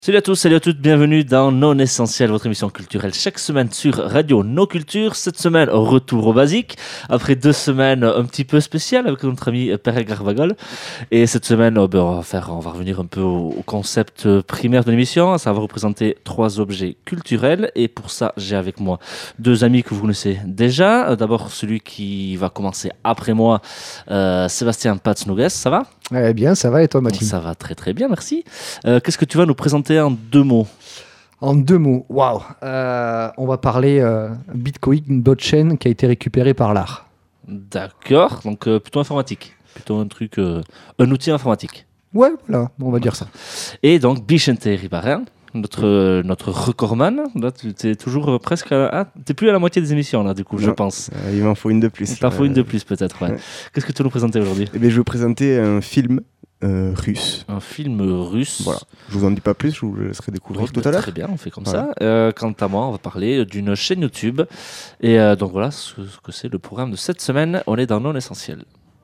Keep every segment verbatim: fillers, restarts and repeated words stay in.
Salut à tous, salut à toutes, bienvenue dans Non Essentiel, votre émission culturelle chaque semaine sur Radio No Culture. Cette semaine, retour au basique, après deux semaines un petit peu spéciales avec notre ami Pere Garvagol. Et cette semaine, oh ben, on, va faire, on va revenir un peu au, au concept primaire de l'émission. Ça va représenter trois objets culturels. Et pour ça, j'ai avec moi deux amis que vous connaissez déjà. D'abord, celui qui va commencer après moi, euh, Sébastien Pats-Nogues, ça va ? Eh bien, ça va et toi, Mathilde ? Ça va très très bien, merci. Euh, qu'est-ce que tu vas nous présenter en deux mots ? En deux mots, waouh euh, On va parler euh, Bitcoin, blockchain qui a été récupéré par l'art. D'accord, donc euh, plutôt informatique, plutôt un truc, euh, un outil informatique. Ouais, voilà, on va dire ça. Et donc Vicente Ribarin, notre, euh, notre recordman, là tu es toujours euh, presque, à, ah, t'es plus à la moitié des émissions là du coup, non, je pense. Euh, il m'en faut une de plus. Il t'en faut une de plus peut-être, ouais. Ouais. Qu'est-ce que tu vas nous présenter aujourd'hui ? Eh bien, je vais vous présenter un film euh, russe. Un film russe. Voilà. Je vous en dis pas plus, je vous laisserai découvrir oh, tout à l'heure. Très bien, on fait comme voilà. ça. Euh, quant à moi, on va parler d'une chaîne YouTube. Et euh, donc voilà ce que, ce que c'est le programme de cette semaine. On est dans Non Essentiel.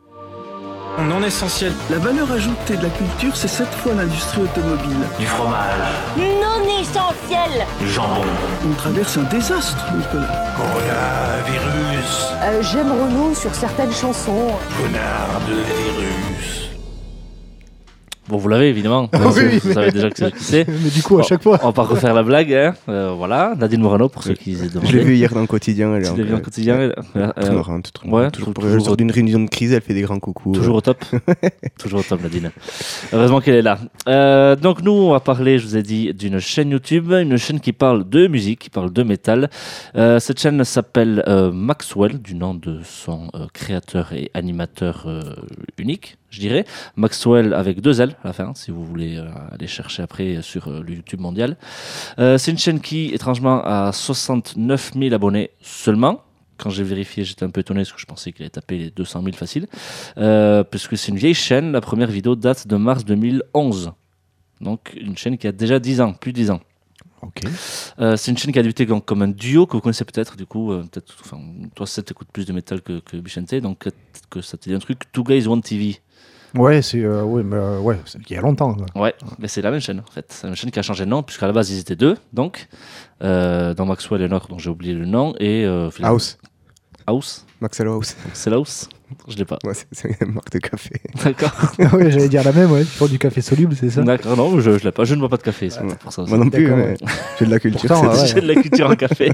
Non essentiel. La valeur ajoutée de la culture, c'est cette fois l'industrie automobile. Du fromage. Non essentiel. Du jambon. On traverse un désastre, Nicolas. Coronavirus. Euh, j'aime Renaud sur certaines chansons. Connard de virus. Bon, vous l'avez évidemment, ah, oui, oui. Vous savez déjà que c'est qui c'est. Mais du coup, à chaque fois. On va pas refaire la blague, hein. euh, voilà. Nadine Morano, pour ceux qui se demandent. Je l'ai vu hier dans le quotidien. Elle je l'ai vu dans le quotidien. Euh, euh, tout marrante, tout ouais, toujours, toujours, toujours lors d'une réunion de crise, elle fait des grands coucous. Toujours ouais. au top. Toujours au top, Nadine. Heureusement qu'elle est là. Euh, donc, nous, on va parler, je vous ai dit, d'une chaîne YouTube, une chaîne qui parle de musique, qui parle de métal. Euh, cette chaîne s'appelle euh, Maxwell, du nom de son euh, créateur et animateur euh, unique, je dirais. Maxwell avec deux L à la fin, si vous voulez euh, aller chercher après sur euh, le YouTube mondial. Euh, c'est une chaîne qui, étrangement, a soixante-neuf mille abonnés seulement. Quand j'ai vérifié, j'étais un peu étonné parce que je pensais qu'il allait taper les deux cent mille facile. Euh, parce que c'est une vieille chaîne. La première vidéo date de mars deux mille onze. Donc une chaîne qui a déjà dix ans, plus de dix ans. Ok. Euh, c'est une chaîne qui a débuté comme, comme un duo que vous connaissez peut-être, du coup. Euh, peut-être, enfin, toi, ça t'écoute plus de métal que, que Vicente, donc peut-être que ça te dit un truc. Two Guys One T V. Ouais, c'est euh, ouais, mais, euh, ouais, c'est il y a longtemps. Là. Ouais, mais c'est la même chaîne en fait. C'est la même chaîne qui a changé de nom, puisqu'à la base ils étaient deux, donc euh, dans Maxwell et l'autre, dont j'ai oublié le nom, et euh, House. House. Maxwell House. C'est House. Je l'ai pas. Ouais, c'est, c'est une marque de café. D'accord. Oui, j'allais dire la même, ouais. Ils font du café soluble, c'est ça ? D'accord, non, je, je l'ai pas. Je ne bois pas de café. C'est ouais. pour ça. Moi non plus, ouais. J'ai de la culture. Pourtant, ouais. J'ai de la culture en café.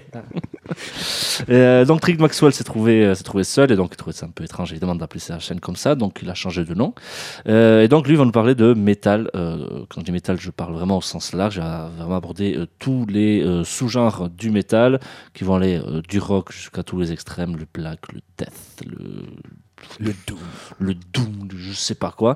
euh, donc Trick Maxwell s'est trouvé, s'est trouvé seul et donc il trouvait ça un peu étrange évidemment d'appeler sa chaîne comme ça, donc il a changé de nom. Euh, et donc lui va nous parler de métal. Euh, quand je dis métal, je parle vraiment au sens large. Il va vraiment aborder euh, tous les euh, sous-genres du métal qui vont aller euh, du rock jusqu'à tous les extrêmes, le black, le death, le Le doom. Le doom, je sais pas quoi.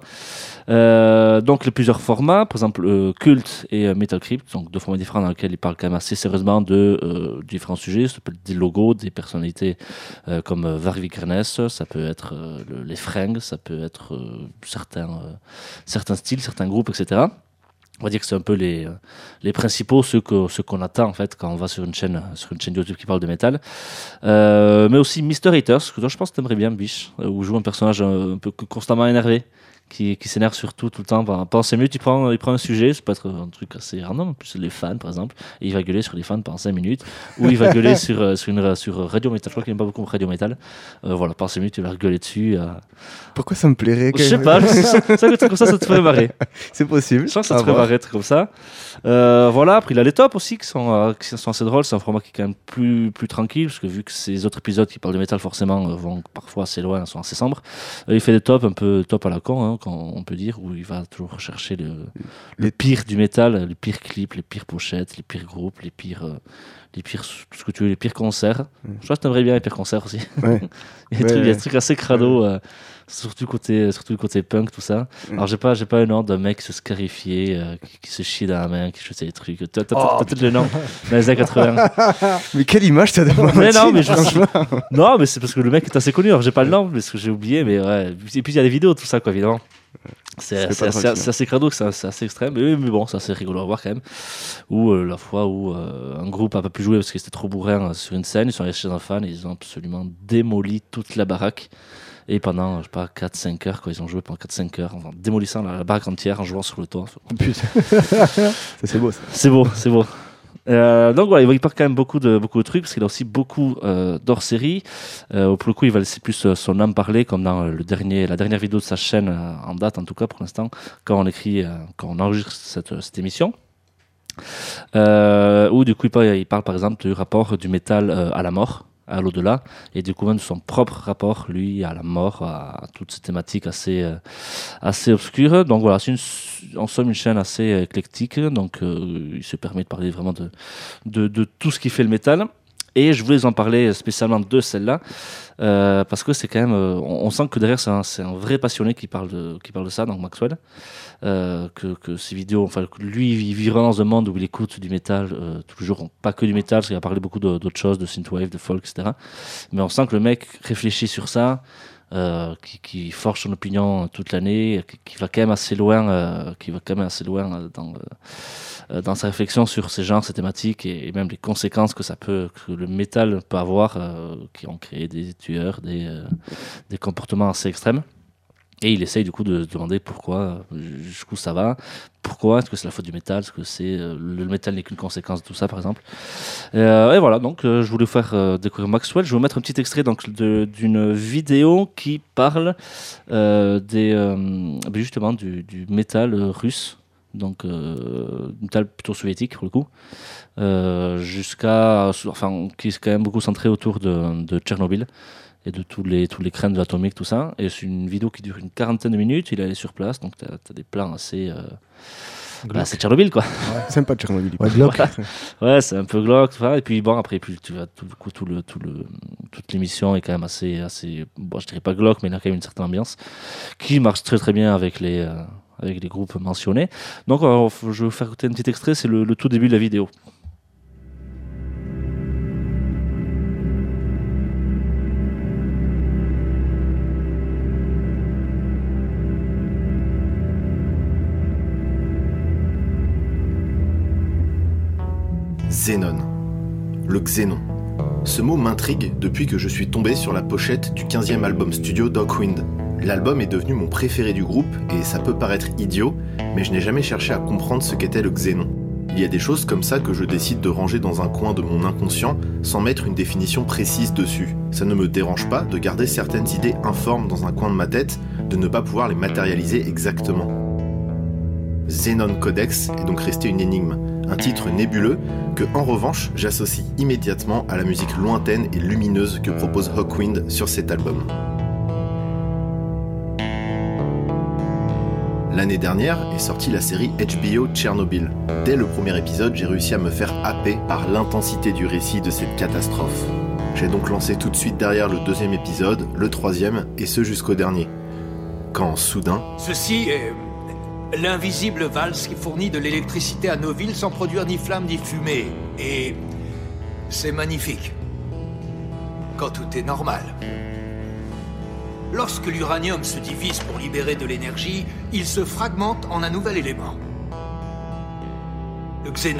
Euh, donc, les plusieurs formats, par exemple, euh, Cult et euh, Metal Crypt, donc deux formats différents dans lesquels il parle quand même assez sérieusement de euh, différents sujets. Ça peut être des logos, des personnalités euh, comme euh, Varg Vikernes, ça peut être euh, le, les fringues, ça peut être euh, certains, euh, certains styles, certains groupes, et cetera. On va dire que c'est un peu les, les principaux, ceux, que, ceux qu'on attend en fait quand on va sur une chaîne, sur une chaîne YouTube qui parle de métal. Euh, mais aussi Mister Haters, que toi je pense que tu aimerais bien, Biche, où joue un personnage un, un peu constamment énervé, qui, qui s'énerve surtout tout le temps. Pendant cinq minutes, il prend, il prend un sujet, ça peut être un truc assez random, en plus les fans par exemple, et il va gueuler sur les fans pendant cinq minutes, ou il va gueuler sur, sur, une, sur Radio Metal, je crois qu'il n'aime pas beaucoup Radio Metal. Euh, voilà, pendant cinq minutes, il va gueuler dessus. Euh... Pourquoi ça me plairait Je sais pas, ça, ça, comme ça, ça te ferait marrer. C'est possible. Je pense que ça te ferait marrer comme ça. Euh, voilà, après il a les tops aussi qui sont, euh, qui sont assez drôles, c'est un format qui est quand même plus, plus tranquille, parce que vu que ces autres épisodes qui parlent de métal forcément euh, vont parfois assez loin, sont assez sombres, euh, il fait des tops un peu top à la con, hein, on peut dire, où il va toujours rechercher le, le pire du métal, les pires clips, les pires pochettes, les pires groupes, les pires, euh, les pires tout ce que tu veux, les pires concerts. Mm. Je pense que t'aimerais bien les pires concerts aussi. Ouais. il, y a ouais, trucs, ouais. il y a des trucs assez crado, euh, surtout côté, surtout le côté punk, tout ça. Mm. Alors j'ai pas, j'ai pas un nom d'un mec qui se scarifiait, euh, qui, qui se chie dans la main, qui faisait des trucs. T'as, t'as, oh, t'as peut-être le nom dans les années quatre-vingts. Mais quelle image t'as devant Mais non, mais je non, mais c'est parce que le mec est assez connu. Alors j'ai pas le nom, parce que j'ai oublié, mais ouais. Et puis il y a des vidéos, tout ça, quoi, évidemment. C'est, c'est, c'est, c'est assez crado, c'est, c'est assez extrême, mais, mais bon, c'est assez rigolo à voir quand même. Ou euh, la fois où euh, un groupe n'a pas pu jouer parce qu'ils étaient trop bourrins euh, sur une scène, ils sont allés chez un fan et ils ont absolument démoli toute la baraque. Et pendant, je sais pas, quatre cinq heures, quoi, ils ont joué pendant quatre cinq heures, en démolissant la, la baraque entière, en jouant sur le toit. Putain. Ça, c'est beau, ça. C'est beau, c'est beau. Euh, donc voilà, il parle quand même beaucoup de, beaucoup de trucs, parce qu'il a aussi beaucoup euh, d'hors-série. Euh, pour le coup, il va laisser plus euh, son âme parler, comme dans le dernier, la dernière vidéo de sa chaîne, euh, en date en tout cas pour l'instant, quand on écrit, euh, quand on enregistre cette, cette émission. Euh, où du coup, il parle, il parle par exemple du rapport du métal euh, à la mort, à l'au-delà, et du coup même de son propre rapport, lui, à la mort, à, à toutes ces thématiques assez, euh, assez obscures. Donc voilà, c'est une, en somme une chaîne assez éclectique, donc euh, il se permet de parler vraiment de, de, de tout ce qui fait le métal. Et je voulais en parler spécialement de celle-là, euh, parce que c'est quand même, euh, on, on sent que derrière c'est un, c'est un vrai passionné qui parle de, qui parle de ça, donc Maxwell. Euh, que, que ses vidéos, enfin lui il vit vraiment dans un monde où il écoute du métal, euh, toujours pas que du métal, parce qu'il a parlé beaucoup de, d'autres choses, de synthwave, de folk, et cetera. Mais on sent que le mec réfléchit sur ça, euh, qui, qui forge son opinion toute l'année, qui, qui va quand même assez loin, euh, qui va quand même assez loin dans, euh, dans sa réflexion sur ces genres, ces thématiques et, et même les conséquences que ça peut, que le métal peut avoir, euh, qui ont créé des tueurs, des, euh, des comportements assez extrêmes. Et il essaye du coup de se demander pourquoi, jusqu'où ça va, pourquoi, est-ce que c'est la faute du métal, est-ce que c'est euh, le métal n'est qu'une conséquence de tout ça par exemple. Euh, et voilà, donc euh, je voulais vous faire euh, découvrir Maxwell. Je vais vous mettre un petit extrait donc, de, d'une vidéo qui parle euh, des, euh, justement du, du métal russe, donc euh, métal plutôt soviétique pour le coup, euh, jusqu'à, enfin qui est quand même beaucoup centré autour de, de Tchernobyl et de tous les, tous les crèmes de l'atomique, tout ça. Et c'est une vidéo qui dure une quarantaine de minutes, il est allé sur place, donc t'as, t'as des plans assez... Euh, bah, c'est Tchernobyl, quoi. Ouais, sympa Tchernobyl. Ouais, Glock. Voilà. Ouais, c'est un peu glauque, tout ça. Et puis bon, après, puis, tu vois, tout, coup, tout le, tout le, toute l'émission est quand même assez... assez bon, je dirais pas glauque, mais il a quand même une certaine ambiance qui marche très très bien avec les, euh, avec les groupes mentionnés. Donc, alors, je vais vous faire écouter un petit extrait, c'est le, le tout début de la vidéo. Xénon. Le xénon. Ce mot m'intrigue depuis que je suis tombé sur la pochette du quinzième album studio Dockwind. L'album est devenu mon préféré du groupe et ça peut paraître idiot, mais je n'ai jamais cherché à comprendre ce qu'était le xénon. Il y a des choses comme ça que je décide de ranger dans un coin de mon inconscient sans mettre une définition précise dessus. Ça ne me dérange pas de garder certaines idées informes dans un coin de ma tête, de ne pas pouvoir les matérialiser exactement. Xénon Codex est donc resté une énigme, un titre nébuleux que, en revanche, j'associe immédiatement à la musique lointaine et lumineuse que propose Hawkwind sur cet album. L'année dernière est sortie la série H B O Tchernobyl. Dès le premier épisode, j'ai réussi à me faire happer par l'intensité du récit de cette catastrophe. J'ai donc lancé tout de suite derrière le deuxième épisode, le troisième, et ce jusqu'au dernier. Quand, soudain... Ceci est l'invisible valse qui fournit de l'électricité à nos villes sans produire ni flamme ni fumée. Et c'est magnifique. Quand tout est normal. Lorsque l'uranium se divise pour libérer de l'énergie, il se fragmente en un nouvel élément. Le xénon.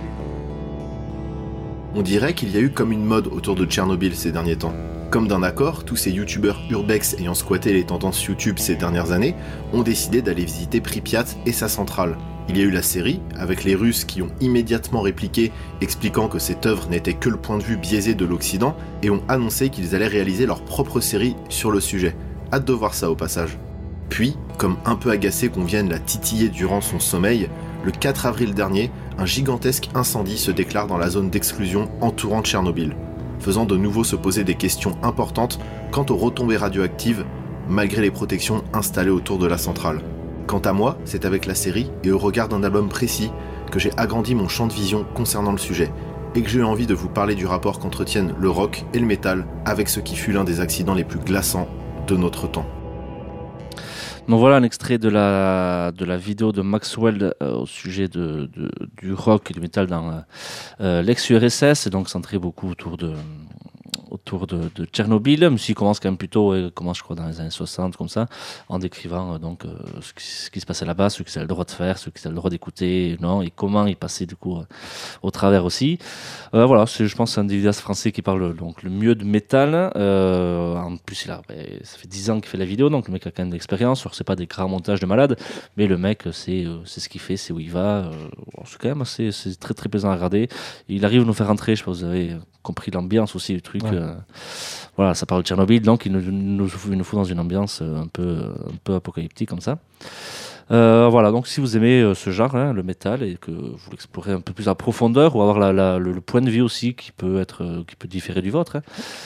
On dirait qu'il y a eu comme une mode autour de Tchernobyl ces derniers temps. Comme d'un accord, tous ces youtubeurs urbex ayant squatté les tendances YouTube ces dernières années ont décidé d'aller visiter Pripyat et sa centrale. Il y a eu la série, avec les Russes qui ont immédiatement répliqué, expliquant que cette œuvre n'était que le point de vue biaisé de l'Occident, et ont annoncé qu'ils allaient réaliser leur propre série sur le sujet. Hâte de voir ça au passage. Puis, comme un peu agacé qu'on vienne la titiller durant son sommeil, le quatre avril dernier, un gigantesque incendie se déclare dans la zone d'exclusion entourant Tchernobyl, faisant de nouveau se poser des questions importantes quant aux retombées radioactives, malgré les protections installées autour de la centrale. Quant à moi, c'est avec la série et au regard d'un album précis que j'ai agrandi mon champ de vision concernant le sujet, et que j'ai eu envie de vous parler du rapport qu'entretiennent le rock et le métal avec ce qui fut l'un des accidents les plus glaçants de notre temps. Donc voilà un extrait de la, de la vidéo de Maxwell euh, au sujet de, de, du rock et du métal dans euh, l'ex-U R S S, et donc centré beaucoup autour de, autour autour de, de Tchernobyl, même s'il commence quand même plutôt, il commence je crois dans les années soixante comme ça, en décrivant euh, donc euh, ce, qui, ce qui se passait là-bas, ce qu'ils avaient le droit de faire, ce qu'ils avaient le droit d'écouter, non, et comment ils passaient du coup euh, au travers aussi. Euh, voilà, c'est, je pense que c'est un des vidéastes français qui parle donc le mieux de métal. Euh, en plus, il a, ben, ça fait dix ans qu'il fait la vidéo, donc le mec a quand même de l'expérience. Alors, c'est pas des grands montages de malade, mais le mec, c'est, euh, c'est ce qu'il fait, c'est où il va. Euh, c'est quand même assez, c'est très très plaisant à regarder. Il arrive à nous faire rentrer, je sais pas si vous avez compris l'ambiance aussi du truc. Ouais. Euh, voilà, ça parle de Tchernobyl, donc il nous, nous, il nous fout dans une ambiance un peu, un peu apocalyptique comme ça. Euh, voilà, donc si vous aimez euh, ce genre, hein, le métal, et que vous l'explorez un peu plus à profondeur, ou avoir la, la, le, le point de vue aussi qui peut, être, euh, qui peut différer du vôtre, hein,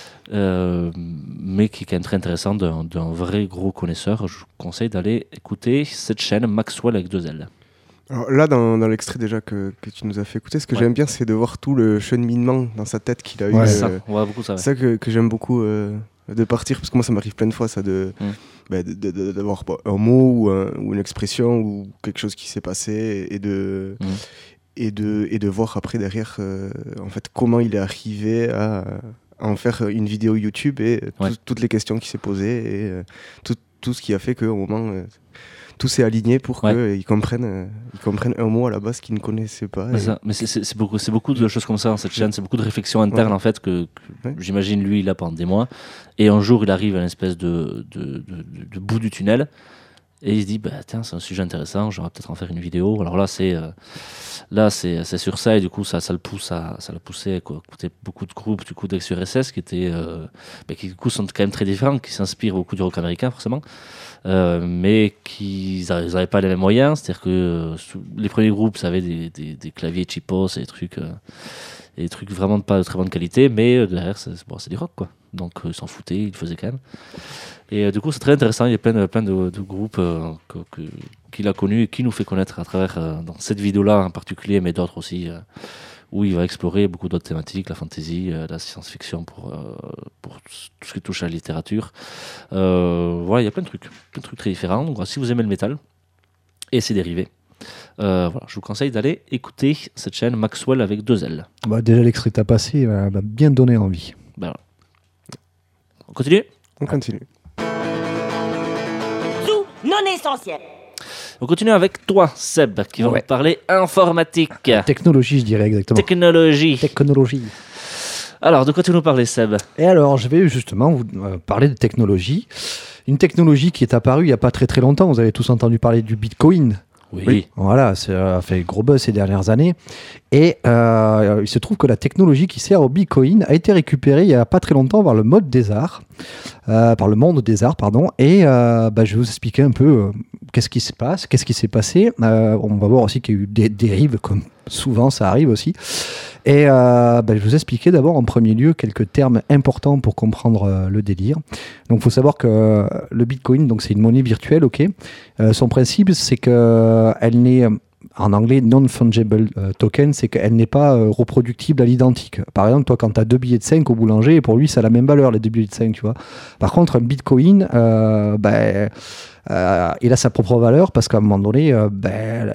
euh, mais qui est quand même très intéressant d'un, d'un vrai gros connaisseur, je vous conseille d'aller écouter cette chaîne Maxwell avec deux L. Alors là, dans, dans l'extrait déjà que, que tu nous as fait écouter, ce que ouais. j'aime bien, c'est de voir tout le cheminement dans sa tête qu'il a eu. Ouais, euh, c'est ça, on voit beaucoup ça. Ouais. C'est ça que, que j'aime beaucoup, euh, de partir, parce que moi, ça m'arrive plein de fois, ça, de, mm. bah, de, de, de, d'avoir un mot ou, un, ou une expression ou quelque chose qui s'est passé et de, mm. et de, et de voir après derrière, euh, en fait, comment il est arrivé à, à en faire une vidéo YouTube et ouais. tout, toutes les questions qui s'est posées et euh, tout, tout ce qui a fait qu'au moment... Euh, tout s'est aligné pour ouais. qu'ils comprennent, euh, ils comprennent un mot à la base qu'ils ne connaissaient pas. Mais, et... ça, mais c'est, c'est, c'est, beaucoup, c'est beaucoup de choses comme ça dans cette chaîne, c'est beaucoup de réflexions internes ouais. en fait que, que ouais. j'imagine lui il a pendant des mois. Et un jour il arrive à une espèce de, de, de, de, de bout du tunnel et il se dit bah tiens c'est un sujet intéressant, j'aurais peut-être en faire une vidéo. Alors là c'est euh, là c'est, c'est sur ça et du coup ça, ça le pousse à ça l'a poussé à écouter beaucoup de groupes du coup d'ex-U R S S qui étaient euh, bah, qui du coup sont quand même très différents, qui s'inspirent beaucoup du rock américain forcément. Euh, mais qui n'avaient pas les mêmes moyens, c'est-à-dire que euh, les premiers groupes ça avait des, des, des claviers cheapos et des trucs, euh, et des trucs vraiment de pas de très bonne qualité, mais euh, derrière c'est, bon, c'est du rock quoi, donc euh, ils s'en foutaient, ils le faisaient quand même. Et euh, du coup c'est très intéressant, il y a plein de, plein de, de groupes euh, que, que, qu'il a connus et qui nous fait connaître à travers euh, dans cette vidéo-là en particulier, mais d'autres aussi. Euh, où il va explorer beaucoup d'autres thématiques, la fantasy, euh, la science-fiction pour, euh, pour tout ce qui touche à la littérature. Euh, voilà, il y a plein de trucs, plein de trucs très différents. Donc, si vous aimez le métal et ses dérivés, euh, voilà, je vous conseille d'aller écouter cette chaîne Maxwell avec deux L. Bah, déjà, l'extrait que tu as passé va bien donner envie. Ben, voilà. On continue ? On continue. Sous non essentiel. On continue avec toi, Seb, qui va ouais. nous parler informatique. Technologie, je dirais exactement. Technologie. Technologie. Alors, de quoi tu nous parlais, Seb ? Et alors, je vais justement vous parler de technologie. Une technologie qui est apparue il n'y a pas très très longtemps. Vous avez tous entendu parler du Bitcoin. Oui. oui. Voilà, ça a fait gros buzz ces dernières années. Et euh, il se trouve que la technologie qui sert au Bitcoin a été récupérée il n'y a pas très longtemps par le mode des arts, euh, par le monde des arts, pardon. Et euh, bah, je vais vous expliquer un peu euh, qu'est-ce qui se passe, qu'est-ce qui s'est passé. Euh, on va voir aussi qu'il y a eu des dérives, comme souvent ça arrive aussi. Et euh, bah, je vais vous expliquer d'abord en premier lieu quelques termes importants pour comprendre euh, le délire. Donc il faut savoir que euh, le Bitcoin, donc, c'est une monnaie virtuelle, ok. Euh, son principe, c'est qu'elle n'est, en anglais, non-fungible euh, token, c'est qu'elle n'est pas euh, reproductible à l'identique. Par exemple, toi, quand tu as deux billets de cinq au boulanger, pour lui, ça a la même valeur, les deux billets de cinq, tu vois. Par contre, un Bitcoin, euh, bah, euh, il a sa propre valeur parce qu'à un moment donné, euh, bah,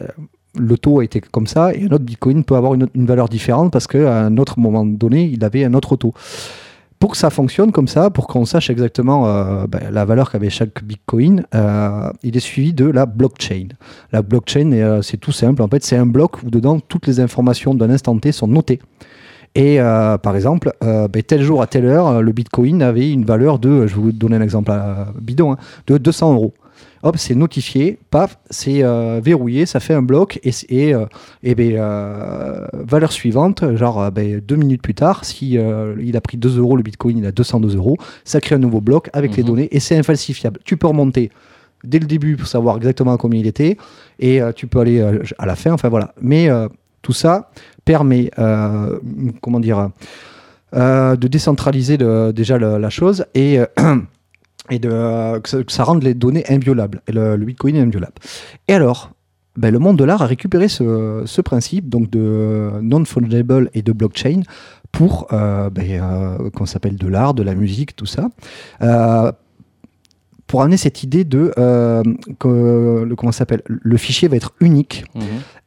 le taux a été comme ça, et un autre Bitcoin peut avoir une, une valeur différente parce qu'à un autre moment donné, il avait un autre taux. Pour que ça fonctionne comme ça, pour qu'on sache exactement euh, ben, la valeur qu'avait chaque Bitcoin, euh, il est suivi de la blockchain. La blockchain, euh, c'est tout simple. En fait, c'est un bloc où dedans, toutes les informations d'un instant T sont notées. Et euh, par exemple, euh, ben, tel jour à telle heure, le Bitcoin avait une valeur de, je vais vous donner un exemple euh, bidon, hein, de deux cents euros. Hop, c'est notifié, paf, c'est euh, verrouillé, ça fait un bloc, et, et, euh, et ben, euh, valeur suivante, genre ben, deux minutes plus tard, si euh, il a pris deux euros, le Bitcoin, il a deux cent deux euros, ça crée un nouveau bloc avec mmh. les données, et c'est infalsifiable. Tu peux remonter dès le début pour savoir exactement combien il était, et euh, tu peux aller euh, à la fin, enfin voilà. Mais euh, tout ça permet, euh, comment dire, euh, de décentraliser le, déjà le, la chose, et... Euh, et de, euh, que, ça, que ça rende les données inviolables, et le, le Bitcoin est inviolable. Et alors, ben, le monde de l'art a récupéré ce, ce principe donc de non-fungible et de blockchain pour, euh, ben, euh, qu'on s'appelle de l'art, de la musique, tout ça, euh, pour amener cette idée de euh, que le, comment ça s'appelle, le fichier va être unique. Mmh.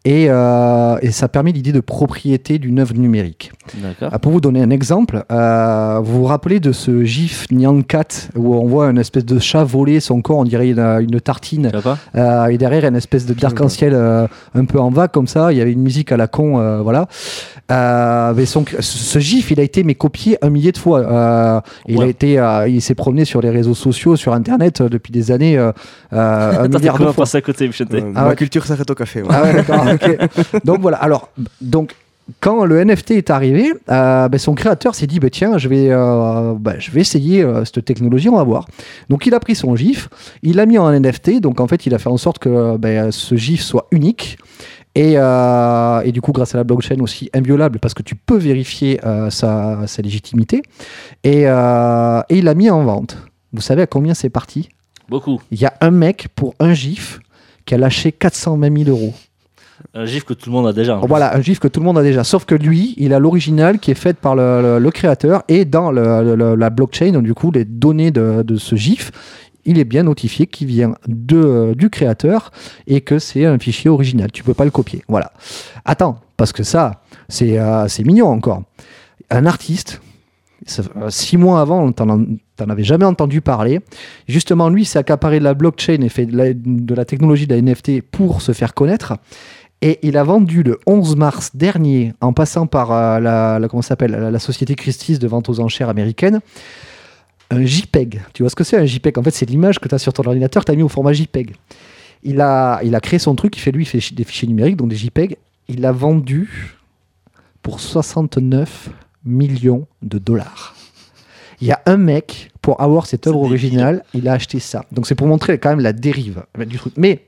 et, euh, et ça permet l'idée de propriété d'une œuvre numérique. D'accord. Ah, pour vous donner un exemple, euh, vous vous rappelez de ce gif Nyan Cat où on voit une espèce de chat voler son corps, on dirait une, une tartine, euh, et derrière il y a une espèce de d'arc-en-ciel euh, un peu en vague comme ça, il y avait une musique à la con, euh, voilà. Euh, mais son, ce gif il a été mais copié un millier de fois. Euh, il ouais. a été, euh, il s'est promené sur les réseaux sociaux, sur internet euh, depuis des années, euh, euh, un milliard de fois. À côté, euh, ah ma ouais. culture s'arrête au café. Ouais. Ah ouais, d'accord. Okay. Donc voilà. Alors donc. Quand le N F T est arrivé, euh, ben son créateur s'est dit bah, tiens, je vais, euh, bah, je vais essayer euh, cette technologie, on va voir. Donc il a pris son GIF, il l'a mis en N F T, donc en fait il a fait en sorte que bah, ce GIF soit unique. Et, euh, et du coup, grâce à la blockchain aussi inviolable, parce que tu peux vérifier euh, sa, sa légitimité. Et, euh, et il l'a mis en vente. Vous savez à combien c'est parti ? Beaucoup. Il y a un mec pour un GIF qui a lâché quatre cent vingt mille euros. Un gif que tout le monde a déjà. Voilà, un gif que tout le monde a déjà. Sauf que lui, il a l'original qui est fait par le, le, le créateur et dans le, le, la blockchain, donc du coup, les données de, de ce gif, il est bien notifié qu'il vient de, du créateur et que c'est un fichier original. Tu peux pas le copier. Voilà. Attends, parce que ça, c'est, euh, c'est mignon encore. Un artiste, ça, euh, six mois avant, t'en, t'en avais jamais entendu parler. Justement, lui, s'est accaparé de la blockchain et fait de la, de la technologie de la N F T pour se faire connaître. Et il a vendu le onze mars dernier, en passant par euh, la, la, comment ça s'appelle, la, la société Christie's de vente aux enchères américaine, un JPEG. Tu vois ce que c'est un JPEG ? En fait, c'est l'image que tu as sur ton ordinateur, tu as mis au format JPEG. Il a, il a créé son truc, il fait lui, il fait des fichiers numériques, donc des JPEG. Il l'a vendu pour soixante-neuf millions de dollars. Il y a un mec, pour avoir cette œuvre originale, il a acheté ça. Donc c'est pour montrer quand même la dérive du truc. Mais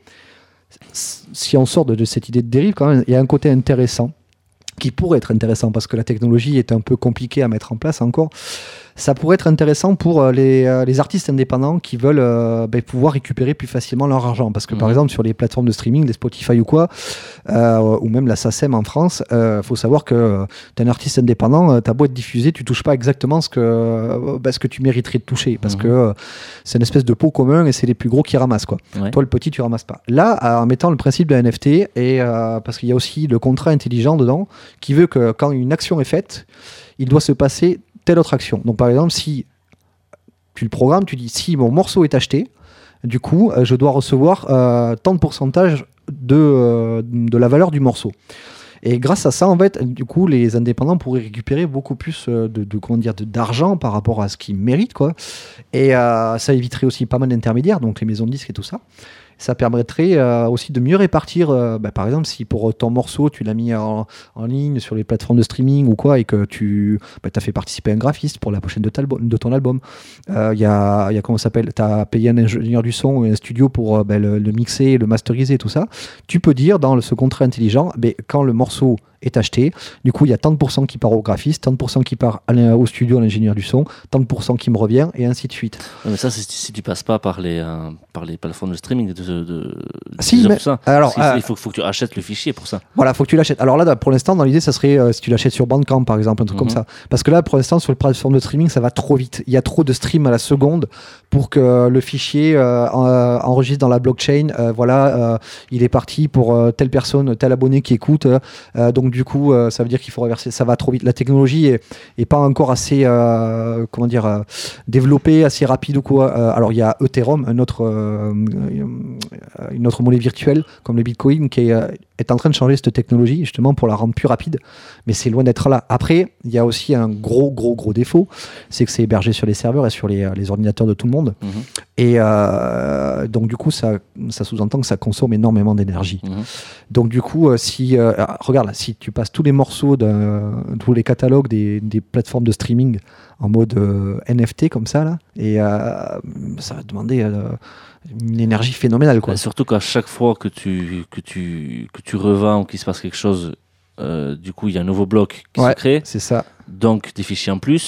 si on sort de, de cette idée de dérive, quand même, il y a un côté intéressant qui pourrait être intéressant parce que la technologie est un peu compliquée à mettre en place encore. Ça pourrait être intéressant pour euh, les, euh, les artistes indépendants qui veulent euh, ben, pouvoir récupérer plus facilement leur argent. Parce que mmh. par exemple, sur les plateformes de streaming, les Spotify ou quoi, euh, ou même la SACEM en France, il euh, faut savoir que euh, tu es un artiste indépendant, euh, ta boîte diffusée, tu touches pas exactement ce que, euh, ben, ce que tu mériterais de toucher. Parce mmh. que euh, c'est une espèce de pot commun et c'est les plus gros qui ramassent. Quoi. Ouais. Toi, le petit, tu ramasses pas. Là, en mettant le principe de N F T, et, euh, parce qu'il y a aussi le contrat intelligent dedans, qui veut que quand une action est faite, il doit se passer telle autre action. Donc par exemple, si tu le programmes, tu dis si mon morceau est acheté, du coup, euh, je dois recevoir euh, tant de pourcentage de, euh, de la valeur du morceau. Et grâce à ça, en fait, du coup, les indépendants pourraient récupérer beaucoup plus euh, de, de, comment dire, de, d'argent par rapport à ce qu'ils méritent, quoi. Et euh, ça éviterait aussi pas mal d'intermédiaires, donc les maisons de disques et tout ça. Ça permettrait euh, aussi de mieux répartir, euh, bah, par exemple, si pour ton morceau, tu l'as mis en, en ligne sur les plateformes de streaming ou quoi, et que tu bah, as fait participer un graphiste pour la pochette de, de ton album. Il euh, y a, y a comment ça s'appelle, tu as payé un ingénieur du son ou un studio pour euh, bah, le, le mixer, le masteriser, tout ça. Tu peux dire dans le, ce contrat intelligent, bah, quand le morceau est acheté, du coup il y a tant de pourcents qui part au graphiste, tant de pourcents qui part à au studio à l'ingénieur du son, tant de pourcents qui me revient, et ainsi de suite. Ouais, mais ça, c'est si tu passes pas par les, euh, par les plateformes de streaming, de, de, de si, mais, ça. Alors, il, euh, il faut, faut que tu achètes le fichier pour ça. Voilà, faut que tu l'achètes. Alors là, pour l'instant, dans l'idée, ça serait euh, si tu l'achètes sur Bandcamp, par exemple, un truc mm-hmm. comme ça. Parce que là, pour l'instant, sur les plateformes de streaming, ça va trop vite. Il y a trop de streams à la seconde pour que le fichier euh, en, euh, enregistre dans la blockchain. Euh, voilà, euh, il est parti pour euh, telle personne, tel abonné qui écoute. Euh, donc du coup, euh, ça veut dire qu'il faut reverser. Ça va trop vite. La technologie est, est pas encore assez, euh, comment dire, euh, développée, assez rapide ou quoi. Euh, alors il y a Ethereum, un autre, euh, une autre monnaie virtuelle comme le Bitcoin qui est, euh, est en train de changer cette technologie justement pour la rendre plus rapide. Mais c'est loin d'être là. Après, il y a aussi un gros, gros, gros défaut, c'est que c'est hébergé sur les serveurs et sur les, les ordinateurs de tout le monde. Mmh. Et euh, donc du coup, ça, ça sous-entend que ça consomme énormément d'énergie. Mmh. Donc du coup, euh, si euh, regarde là, si tu passes tous les morceaux de tous les catalogues des, des plateformes de streaming en mode euh, N F T comme ça là, et euh, ça va demander euh, une énergie phénoménale, quoi. Bah, surtout qu'à chaque fois que tu que tu que tu revends ou qu'il se passe quelque chose, euh, du coup il y a un nouveau bloc qui ouais, se crée. C'est ça. Donc des fichiers en plus.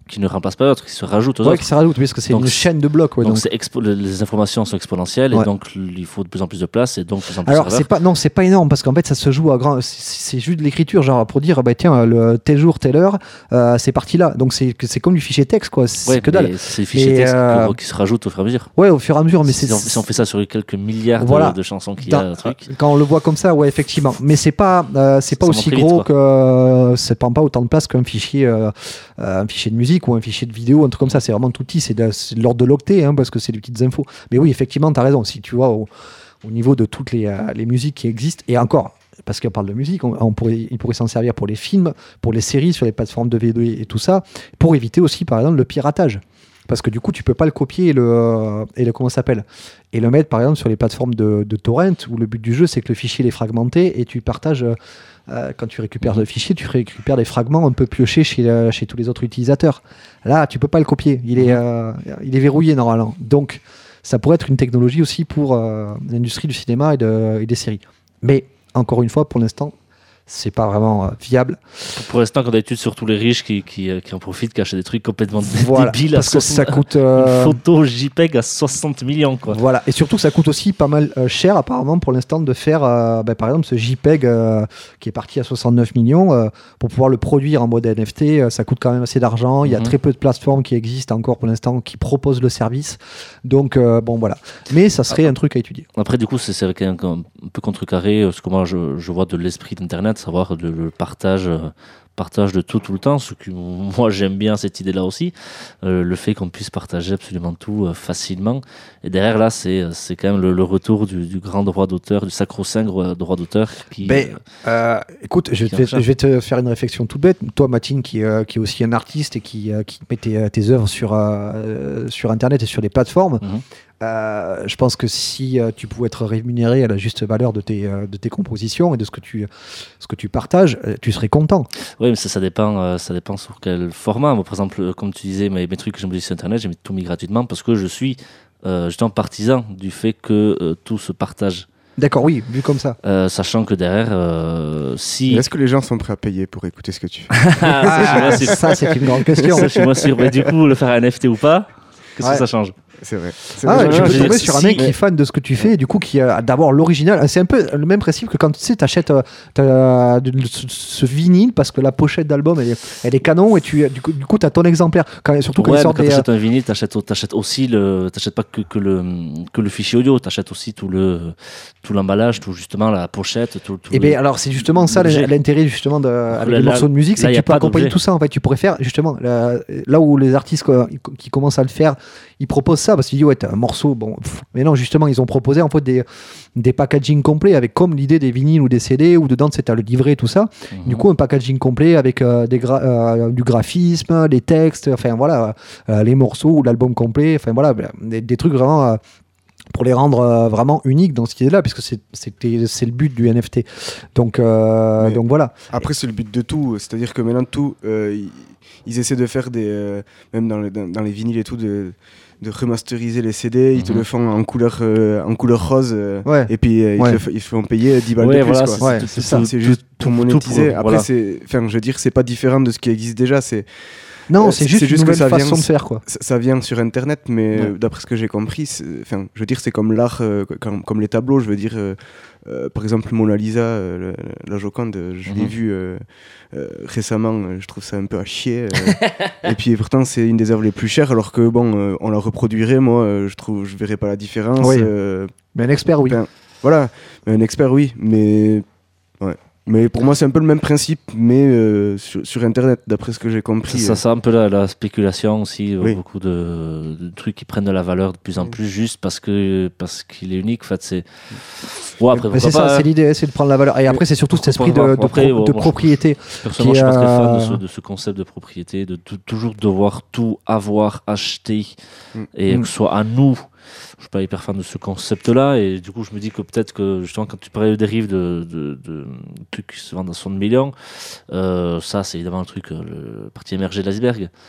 qui ne remplace pas l'autre, qui se rajoute aux Ouais, autres. qui se rajoute, parce que c'est Donc, une chaîne de blocs. Ouais, donc donc. c'est expo- les informations sont exponentielles Ouais. et donc il faut de plus en plus de place et donc de plus en plus Alors de c'est serveurs. pas non c'est pas énorme parce qu'en fait ça se joue à grand c'est, c'est juste de l'écriture genre pour dire bah tiens le tel jour telle heure euh, c'est parti là donc c'est c'est comme du fichier texte quoi c'est Ouais, que dalle. mais c'est les fichiers Et, texte euh, qui, qui se rajoutent au fur et à mesure. Ouais au fur et à mesure mais si, c'est on, si on fait ça sur les quelques milliards Voilà. de, de chansons qu'il y Dans- a, un truc. quand on le voit comme ça ouais effectivement mais c'est pas euh, c'est pas Ça aussi monte très gros vite, que euh, ça prend pas autant de place qu'un fichier euh, euh, un fichier de musique ou un fichier de vidéo un truc comme ça c'est vraiment tout petit c'est de, c'est de l'ordre de l'octet hein, parce que c'est des petites infos mais oui effectivement t'as raison si tu vois au, au niveau de toutes les, euh, les musiques qui existent et encore parce qu'on parle de musique, on, on pourrait, il pourrait s'en servir pour les films, pour les séries sur les plateformes de vidéo et tout ça, pour éviter aussi par exemple le piratage. Parce que du coup, tu peux pas le copier et le, et le comment ça s'appelle et le mettre par exemple sur les plateformes de, de torrent où le but du jeu c'est que le fichier est fragmenté et tu partages. Euh, quand tu récupères le fichier, tu récupères des fragments un peu piochés chez, euh, chez tous les autres utilisateurs. Là, tu peux pas le copier. Il est, euh, il est verrouillé normalement. Donc, ça pourrait être une technologie aussi pour euh, l'industrie du cinéma et, de, et des séries. Mais encore une fois, pour l'instant, c'est pas vraiment euh, viable. Pour, pour l'instant, comme d'habitude, surtout les riches qui, qui, euh, qui en profitent, qui achètent des trucs complètement Voilà, débiles. parce que ça coûte euh, une photo JPEG à soixante millions, quoi. Voilà, et surtout ça coûte aussi pas mal euh, cher apparemment pour l'instant de faire, euh, bah, par exemple, ce JPEG euh, qui est parti à soixante-neuf millions euh, pour pouvoir le produire en mode N F T. Euh, ça coûte quand même assez d'argent. Il y a Mhm. très peu de plateformes qui existent encore pour l'instant qui proposent le service. Donc euh, bon voilà, mais ça serait un truc à étudier. Après, du coup, c'est c'est un, un peu contrecarré euh, ce que moi je, je vois de l'esprit d'Internet, savoir de, le partage, euh, partage de tout tout le temps. Ce que moi j'aime bien cette idée-là aussi, euh, le fait qu'on puisse partager absolument tout euh, facilement. Et derrière là, c'est c'est quand même le, le retour du, du grand droit d'auteur, du sacro-saint droit droit d'auteur qui. Ben, euh, écoute, je, qui te- en je vais te faire une réflexion toute bête. Toi, Mathilde, qui, euh, qui est aussi un artiste et qui, euh, qui met tes, tes œuvres sur, euh, sur Internet et sur les plateformes, Mhm. euh, je pense que si euh, tu pouvais être rémunéré à la juste valeur de tes, euh, de tes compositions et de ce que tu, ce que tu partages, euh, tu serais content. Oui, mais ça, ça dépend, euh, ça dépend sur quel format. Moi, par exemple, euh, comme tu disais, mes, mes trucs que j'ai mis sur Internet, j'ai mis tout mis gratuitement parce que je suis euh, justement partisan du fait que euh, tout se partage. D'accord, oui, vu comme ça. Euh, sachant que derrière, euh, si. Est-ce que les gens sont prêts à payer pour écouter ce que tu fais? Ah, ça, je suis moins sûr. ça, c'est une grande question. Ça, je suis moins sûr. Mais du coup, le faire à N F T ou pas, qu'est-ce Ouais. que ça change? C'est vrai. C'est Ah, vrai. ouais, je- tu peux je- tomber je- sur un si, mec qui mais- est fan de ce que tu fais et du coup qui a d'abord l'original. C'est un peu le même principe que quand tu sais, t'achètes euh, t'as, de- ce, ce vinyle parce que la pochette d'album elle est, elle est canon et tu, du coup, du coup t'as ton exemplaire. Quand, surtout quand Ouais, ils mais sortent quand des, t'achètes un vinyle, t'achètes, t'achètes aussi le, t'achètes pas que, que le, que le fichier audio, t'achètes aussi tout le, tout l'emballage, tout justement la pochette, tout, tout Et le- bien alors c'est justement ça l'objet. l'intérêt justement de, avec là, les là- morceaux de musique, c'est là, que y a tu peux pas accompagner d'objet. tout ça en fait. Tu pourrais faire justement là, là où les artistes quoi, qui commencent à le faire, ils proposent ça parce qu'ils disent ouais t'as un morceau bon, pff, mais non justement ils ont proposé en fait des, des packaging complets avec comme l'idée des vinyles ou des C D où dedans c'est à le livret tout ça. Mhm. Du coup, un packaging complet avec euh, des gra- euh, du graphisme, les textes, enfin voilà, euh, les morceaux ou l'album complet, enfin voilà, des, des trucs vraiment euh, pour les rendre euh, vraiment uniques dans ce qui est là, puisque c'est, c'était, c'est le but du N F T. Donc, euh, Mais- donc voilà. Après, c'est le but de tout. C'est-à-dire que maintenant, tout, euh, ils, ils essaient de faire des. euh, même dans, les- dans, dans les vinyles et tout, de, de remasteriser les C D. Ils te Mhm. le font en couleur, euh, en couleur rose. euh, Ouais. Et puis, euh, ils, Ouais. te le f- ils te font payer dix balles Ouais, de plus. voilà, quoi. c'est- Ouais, tout- c'est tout- ça. tout- C'est juste tout- pour tout monétiser. pour- Après, voilà. c'est, enfin, je veux dire, c'est pas différent de ce qui existe déjà. C'est, Non, Euh, c'est c'est juste juste une que nouvelle ça vient- façon de faire, quoi. ça, ça vient sur Internet, mais Ouais. euh, d'après ce que j'ai compris, c'est- enfin, je veux dire, c'est comme l'art, euh, comme, comme les tableaux. Je veux dire, euh, euh, par exemple, Mona Lisa, euh, le- la Joconde, euh, je l'ai Mhm. vu euh, euh, récemment. euh, Je trouve ça un peu à chier. euh, et puis pourtant, c'est une des œuvres les plus chères, alors que bon, euh, on la reproduirait. Moi, euh, je trouve, je verrais pas la différence. Oui. euh, Mais un expert, oui. Ben, voilà, un expert, oui, mais ouais. Mais pour moi, c'est un peu le même principe, mais euh, sur, sur Internet, d'après ce que j'ai compris. Ça, euh. ça, un peu la, la spéculation aussi, euh, Oui. beaucoup de, de trucs qui prennent de la valeur de plus en Oui. plus juste parce que parce qu'il est unique. En fait, c'est. Bon, après, Mais pourquoi c'est pas, ça, c'est l'idée, c'est de prendre la valeur. Et après, c'est surtout cet Pourquoi esprit de, pas, de, après, pro- bon, de moi, je- propriété. Personnellement, qui je suis pas très a- fan de ce, de ce concept de propriété, de tou- toujours devoir tout avoir acheté Mm. et Mm. que ce soit à nous. Je suis pas hyper fan de ce concept-là et du coup, je me dis que peut-être que justement, quand tu parlais de dérive de, de, de trucs qui se vendent à soixante millions, euh, ça, c'est évidemment le truc, euh, le parti émergé de l'iceberg.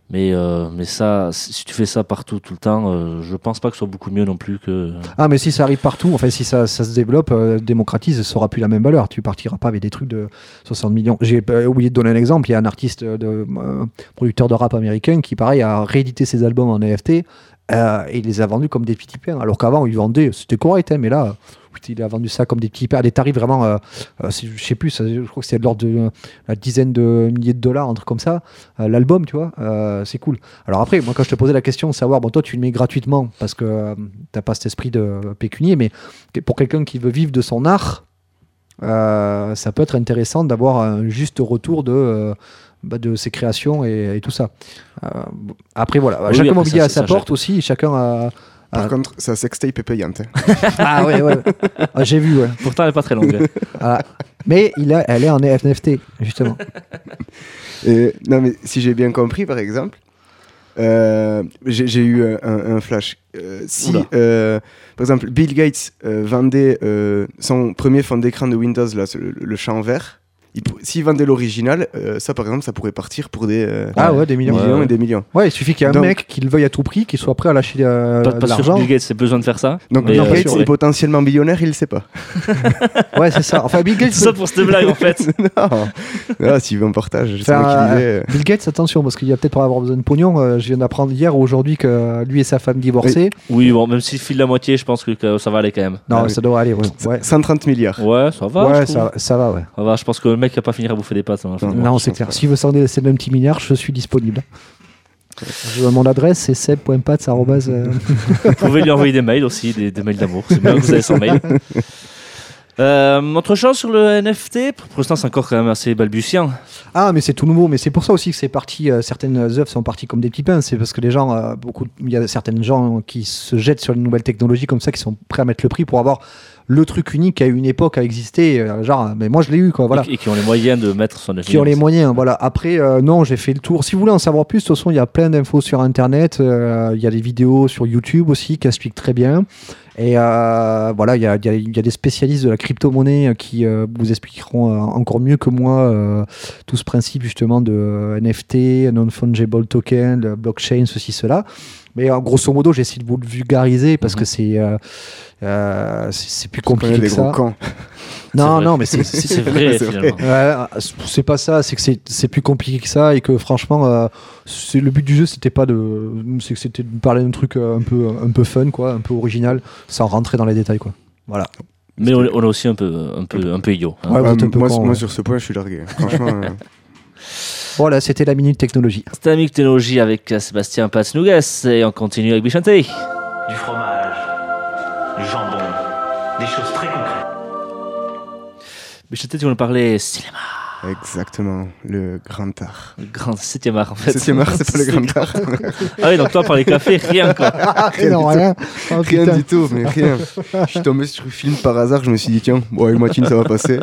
Mais, euh, mais ça, si tu fais ça partout, tout le temps, euh, je pense pas que ce soit beaucoup mieux non plus que. Ah, mais si ça arrive partout, enfin, si ça, ça se développe, euh, démocratise, ça sera plus la même valeur. Tu partiras pas avec des trucs de soixante millions. J'ai euh, oublié de donner un exemple. Il y a un artiste, de, euh, producteur de rap américain, qui, pareil, a réédité ses albums en N F T euh, et il les a vendus comme des petits pains. Alors qu'avant, il vendait, c'était correct, hein, mais là. Il a vendu ça comme des petits pains à des tarifs vraiment, euh, euh, je sais plus, ça, je crois que c'est de l'ordre de euh, la dizaine de milliers de dollars, un truc comme ça. Euh, l'album, tu vois, euh, c'est cool. Alors après, moi, quand je te posais la question de savoir, bon, toi, tu le mets gratuitement parce que euh, t'as pas cet esprit de pécunier, mais pour quelqu'un qui veut vivre de son art, euh, ça peut être intéressant d'avoir un juste retour de. Euh, Bah de ses créations et, et tout ça. Euh, après, voilà. Oui, chacun après, mobilier ça, à sa ça, porte ça, aussi. Chacun a. Par a... contre, sa sextape est payante. Hein. Ah ouais, ouais. Ah, j'ai vu, ouais. Pourtant, elle est pas très longue. Ah. Mais il a, elle est en N F T, justement. Et, non, mais si j'ai bien compris, par exemple, euh, j'ai, j'ai eu un, un flash. Euh, si, euh, par exemple, Bill Gates euh, vendait euh, son premier fond d'écran de Windows, là, le, le champ vert, il, s'il vendait l'original, euh, ça par exemple, ça pourrait partir pour des, euh, ah ouais, des millions, millions ouais. et des millions. Ouais, il suffit qu'il y ait un donc, mec qui le veuille à tout prix, qui soit prêt à lâcher euh, pas, pas de l'argent. Sûr que Bill Gates ait besoin de faire ça. Donc mais Bill euh, Gates sûr, est ouais. potentiellement millionnaire, il le sait pas. Ouais, c'est ça. Enfin, Bill Gates. C'est ça pour cette blague en fait. non, non s'il veut un portage, je sais enfin, pas qui euh, Bill Gates, attention, parce qu'il y a peut-être pas avoir besoin de pognon. Euh, je viens d'apprendre hier ou aujourd'hui que lui et sa femme divorcés. Oui, bon, même s'il file la moitié, je pense que, que ça va aller quand même. Non, ah, ça oui. doit aller. Ouais. Ouais. cent trente milliards. Ouais, ça va. Ouais, je ça, ça va, ouais. ça va. Je pense que le mec va pas finir à bouffer des pâtes. Hein, Non, Non, c'est clair. S'il veut s'en laisser d'un petit milliard, je suis disponible. Je, mon adresse, c'est seb point pats arobase Vous pouvez lui envoyer des mails aussi, des, des mails d'amour. C'est bien que vous avez son mail. Euh, autre chose sur le N F T, pour l'instant c'est encore quand même assez balbutiant. Ah, mais c'est tout nouveau, mais c'est pour ça aussi que c'est parti. Euh, certaines œuvres sont parties comme des petits pains. C'est parce que les gens, euh, beaucoup, il y a certaines gens qui se jettent sur les nouvelles technologies comme ça, qui sont prêts à mettre le prix pour avoir le truc unique qui à une époque a existé. Euh, genre, mais moi je l'ai eu quoi. Voilà. Et, et qui ont les moyens de mettre son Qui ont les aussi. moyens. Voilà. Après, euh, non, j'ai fait le tour. Si vous voulez en savoir plus, de toute façon, il y a plein d'infos sur Internet. Euh, Il y a des vidéos sur YouTube aussi qui expliquent très bien. Et euh, voilà, il y a, y, a, y a des spécialistes de la crypto-monnaie qui euh, vous expliqueront euh, encore mieux que moi euh, tout ce principe justement de euh, N F T, non-fungible token, le blockchain, ceci, cela. Mais euh, grosso modo, j'essaie de vous le vulgariser parce mmh. que c'est, euh, euh, c'est, c'est plus compliqué que ça. Non, non, mais c'est, c'est, c'est vrai, c'est finalement. Ouais, c'est pas ça, c'est que c'est, c'est plus compliqué que ça et que franchement, euh, c'est, le but du jeu, c'était pas de, c'est que c'était de parler d'un truc un peu, un peu fun, quoi, un peu original, sans rentrer dans les détails, quoi. Voilà. Mais on, on est aussi un peu, un peu, un peu idiot. Hein. Ouais, ouais, un peu moi, con, moi ouais. sur ce point, je suis largué. Franchement. euh... Voilà, c'était la minute technologie. C'était la minute technologie avec Sébastien Pats-Nougas et on continue avec Bichanté. Du fromage, du jambon, des choses très concrètes. Bichanté, tu voulais parler cinéma. Exactement, le grand art. Le grand septième art en fait. Septième art, c'est pas le grand art. Ah oui, donc toi, par les cafés, rien quoi. rien non, du rien. tout. Oh, rien putain. du tout, mais rien. Je suis tombé sur le film par hasard, je me suis dit, tiens, bon, avec Martine, ça va passer.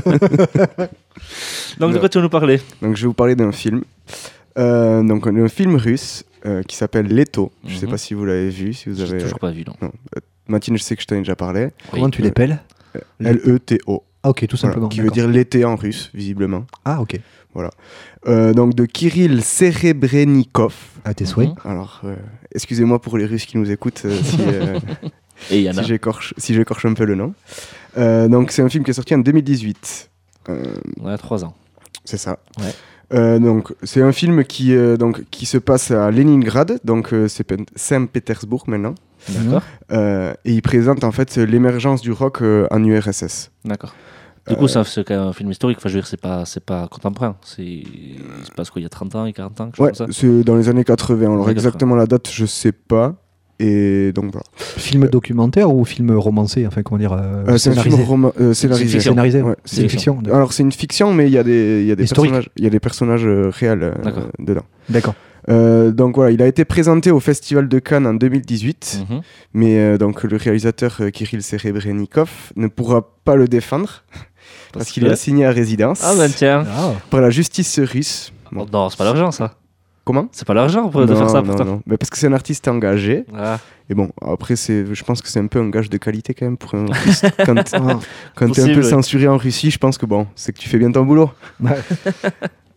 Donc, de quoi tu veux nous parler? Donc, je vais vous parler d'un film. Euh, donc, un film russe euh, qui s'appelle Leto. Je Mm-hmm. sais pas si vous l'avez vu, si vous J'ai avez. toujours pas vu, non. non. Euh, Martine, je sais que je t'en ai déjà parlé. Comment Oui. tu l'épelles Euh, L E T O. Ah, ok, tout Voilà, simplement. qui veut d'accord. dire l'été en russe, visiblement. Ah, ok. Euh, donc, de Kirill Serebrennikov. À tes souhaits. Mhm. Alors, euh, excusez-moi pour les Russes qui nous écoutent euh, si, euh, Et il y en a. si, j'écorche, si j'écorche un peu le nom. Euh, donc, c'est un film qui est sorti en deux mille dix-huit. Euh, On a trois ans. c'est ça. Ouais. Euh, donc, c'est un film qui, euh, donc, qui se passe à Leningrad, donc euh, c'est Pen- Saint-Pétersbourg maintenant. D'accord. Euh, et il présente en fait l'émergence du rock euh, en U R S S. D'accord. Du coup, ça, c'est quand même un film historique. Enfin, je veux dire, c'est pas, c'est pas contemporain. C'est, il se passe quoi, il y a trente ans, il y a quarante ans, quelque chose Ouais, comme ça. c'est dans les années quatre-vingts. Alors, Ouais, exactement la date, je sais pas. Et donc, voilà. Film documentaire ou film romancé, enfin, comment dire euh, Euh, c'est un film scénarisé. roma- euh, scénarisé. fiction. Scénarisé, Ouais, c'est une fiction. d'accord. Alors, c'est une fiction, mais il y a des, il y a des Historique. personnages, il y a des personnages euh, réels euh, D'accord. dedans. D'accord. Euh, donc voilà, il a été présenté au Festival de Cannes en deux mille dix-huit, Mhm. mais euh, donc le réalisateur euh, Kirill Serebrennikov ne pourra pas le défendre parce, Parce qu'il que- est assigné à résidence Ah ben tiens. Ah. par la justice russe. Bon. Oh, non, c'est pas l'argent ça. Comment C'est pas l'argent pour de non, faire ça non, pourtant. non. Mais parce que c'est un artiste engagé. Ah, Et bon, après, c'est, je pense que c'est un peu un gage de qualité quand même pour un artiste. Quand, Ah. quand t'es un peu Possible. censuré en Russie, je pense que bon, c'est que tu fais bien ton boulot. Ouais.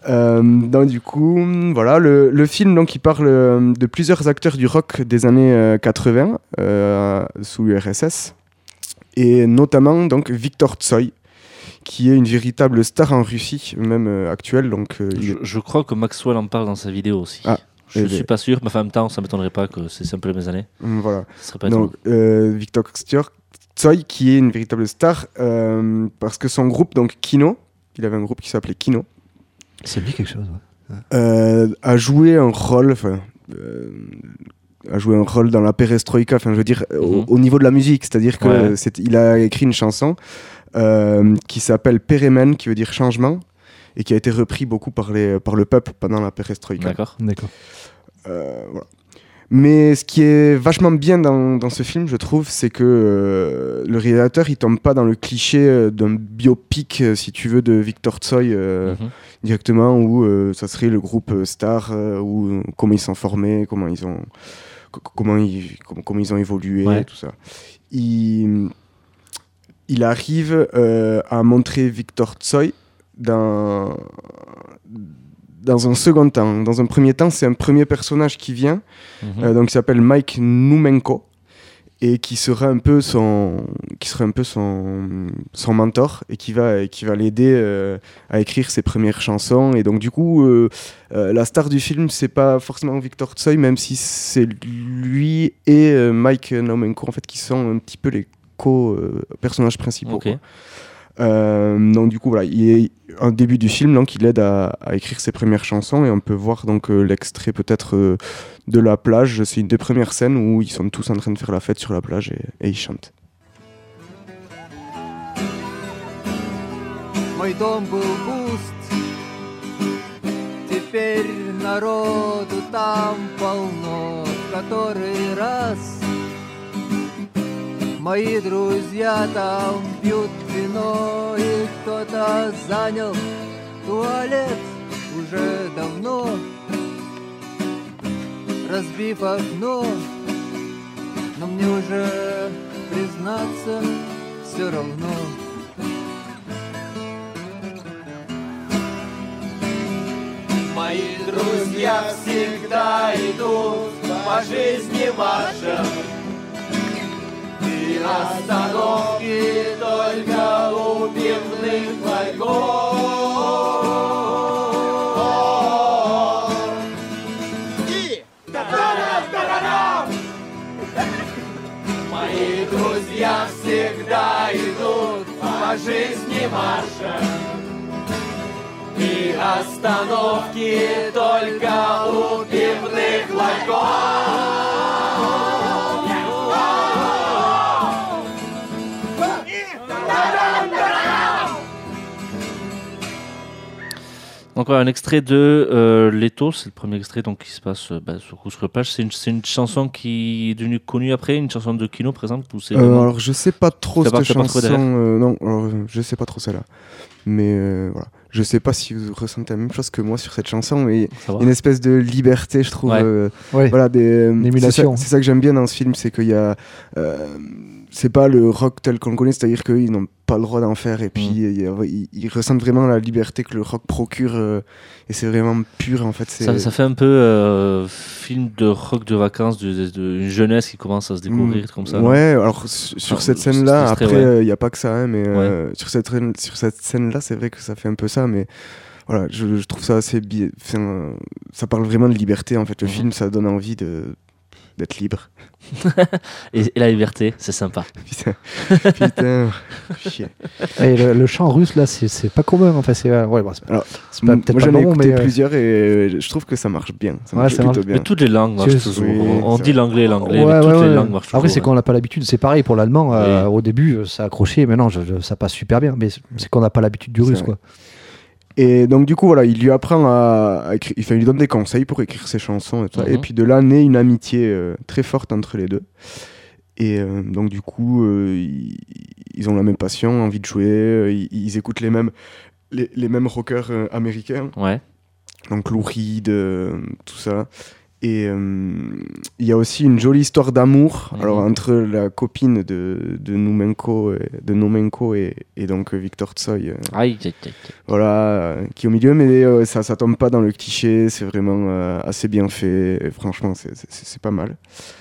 Euh, donc du coup, voilà, le, le film donc il parle euh, de plusieurs acteurs du rock des années euh, quatre-vingts euh, sous l'U R S S et notamment donc Viktor Tsoi, qui est une véritable star en Russie, même euh, actuelle. Donc, euh, je, il... je crois que Maxwell en parle dans sa vidéo aussi. Ah, je ne eh suis bien. pas sûr, mais en même temps, ça ne m'étonnerait pas que c'est un peu les mêmes années. Voilà. Ce serait pas donc euh, Viktor Tsoi, qui est une véritable star euh, parce que son groupe, donc Kino, il avait un groupe qui s'appelait Kino. Ça me dit quelque chose, ouais. Euh, a joué un rôle, enfin, euh, a joué un rôle dans la perestroïka, enfin, je veux dire, mm-hmm. au, au niveau de la musique, c'est-à-dire que ouais. c'est, il a écrit une chanson euh, qui s'appelle Peremen, qui veut dire changement, et qui a été repris beaucoup par, les, par le peuple pendant la perestroïka. D'accord. D'accord. Euh, voilà. Mais ce qui est vachement bien dans, dans ce film, je trouve, c'est que euh, le réalisateur, il tombe pas dans le cliché d'un biopic, euh, si tu veux, de Viktor Tsoi euh, mm-hmm. directement, où euh, ça serait le groupe star, euh, où comment ils sont formés, comment ils ont, c- comment ils, comment, comment ils ont évolué, ouais. tout ça. Il, il arrive euh, à montrer Viktor Tsoi dans dans un second temps. Dans un premier temps, c'est un premier personnage qui vient, mmh. euh, donc qui s'appelle Mike Noumenko, et qui sera un peu son, qui sera un peu son, son mentor, et qui va, qui va l'aider euh, à écrire ses premières chansons. Et donc du coup, euh, euh, la star du film, c'est pas forcément Viktor Tsoi, même si c'est lui et euh, Mike Noumenko en fait qui sont un petit peu les co-personnages principaux. Okay. Quoi. Euh, donc du coup voilà, il est un début du film, donc il aide à, à écrire ses premières chansons et on peut voir donc euh, l'extrait peut-être euh, de la plage. C'est une des premières scènes où ils sont tous en train de faire la fête sur la plage et, et ils chantent. Мой дом был пуст, теперь народу там полно, в который раз мои друзья там пьют вино, и кто-то занял туалет уже давно, разбив окно, но мне уже, признаться, все равно. Мои друзья всегда идут по жизни маршем, и остановки только у пивных вагонов. И та-да-да-да-да-дам! Мои друзья всегда идут по жизни маршем, и остановки только у пивных вагонов. Donc voilà, un extrait de euh, Leto, c'est le premier extrait donc, qui se passe euh, bah, sur Couscous Plage. C'est une, c'est une chanson qui est devenue connue après, une chanson de Kino par exemple ou c'est euh, vraiment... Alors je sais pas trop cette chanson, euh, non, alors, je sais pas trop celle-là. Mais euh, voilà, je sais pas si vous ressentez la même chose que moi sur cette chanson, mais il y a une espèce de liberté, je trouve. Ouais. Euh, ouais. Voilà, des, l'émulation. C'est ça, c'est ça que j'aime bien dans ce film, c'est qu'il y a, euh, c'est pas le rock tel qu'on le connaît, c'est-à-dire qu'ils n'ont pas le droit d'en faire, et puis mmh. il y a, ils, ils ressentent vraiment la liberté que le rock procure, euh, et c'est vraiment pur en fait. C'est... Ça, ça fait un peu euh, film de rock de vacances, de, de, de une jeunesse qui commence à se découvrir mmh. comme ça. Ouais, alors sur enfin, cette scène-là, après il ouais. n'y a pas que ça, hein, mais ouais. euh, sur cette sur cette scène-là, c'est vrai que ça fait un peu ça, mais voilà, je, je trouve ça assez bien. Enfin, ça parle vraiment de liberté en fait. Le mmh. film, ça donne envie de d'être libre. et, et la liberté, c'est sympa. Putain, putain, chier. Et le, le chant russe là, c'est, c'est pas commun. Enfin, c'est ouais, bon, c'est, Alors, c'est pas, peut-être moi, pas j'en ai bon, écouté mais plusieurs et je trouve que ça marche bien. Ça ouais, marche ça plutôt marche. bien. Mais toutes les langues marchent toujours. Oui, on dit l'anglais, l'anglais, ouais, mais toutes ouais, les ouais. langues marchent toujours. Après, c'est qu'on n'a pas l'habitude. C'est pareil pour l'allemand. Oui. Euh, au début, ça accrochait, mais non, je, je, ça passe super bien. Mais c'est qu'on n'a pas l'habitude du c'est russe, vrai. quoi. Et donc du coup voilà, il lui apprend à, à écrire, enfin, il lui donne des conseils pour écrire ses chansons et tout ça. Mm-hmm. Et puis de là naît une amitié euh, très forte entre les deux. Et euh, donc du coup euh, ils, ils ont la même passion, envie de jouer, euh, ils, ils écoutent les mêmes les, les mêmes rockers euh, américains. Ouais. Donc Lou Reed, euh, tout ça. Et euh, il y a aussi une jolie histoire d'amour mmh. alors, entre la copine de, de Noumenko, et, de Noumenko et, et donc Victor Tsoi. Euh, aïe, aïe, aïe. Voilà, euh, qui est au milieu, mais euh, ça ne tombe pas dans le cliché, c'est vraiment euh, assez bien fait. Et franchement, c'est, c'est, c'est pas mal.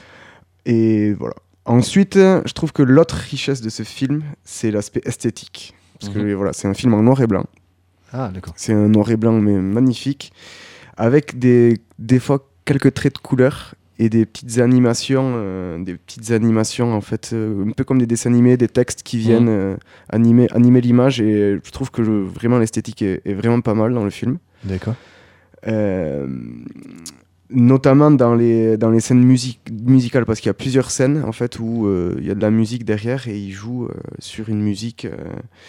Et voilà. Ensuite, je trouve que l'autre richesse de ce film, c'est l'aspect esthétique. Parce mmh. que voilà, c'est un film en noir et blanc. Ah, d'accord. C'est un noir et blanc, mais magnifique, avec des, des fois quelques traits de couleur et des petites animations, euh, des petites animations en fait, euh, un peu comme des dessins animés, des textes qui viennent euh, animer, animer l'image. Et je trouve que je, vraiment l'esthétique est, est vraiment pas mal dans le film. D'accord. Euh, notamment dans les, dans les scènes music- musicales, parce qu'il y a plusieurs scènes en fait où euh, il y a de la musique derrière et il joue euh, sur une musique. Euh,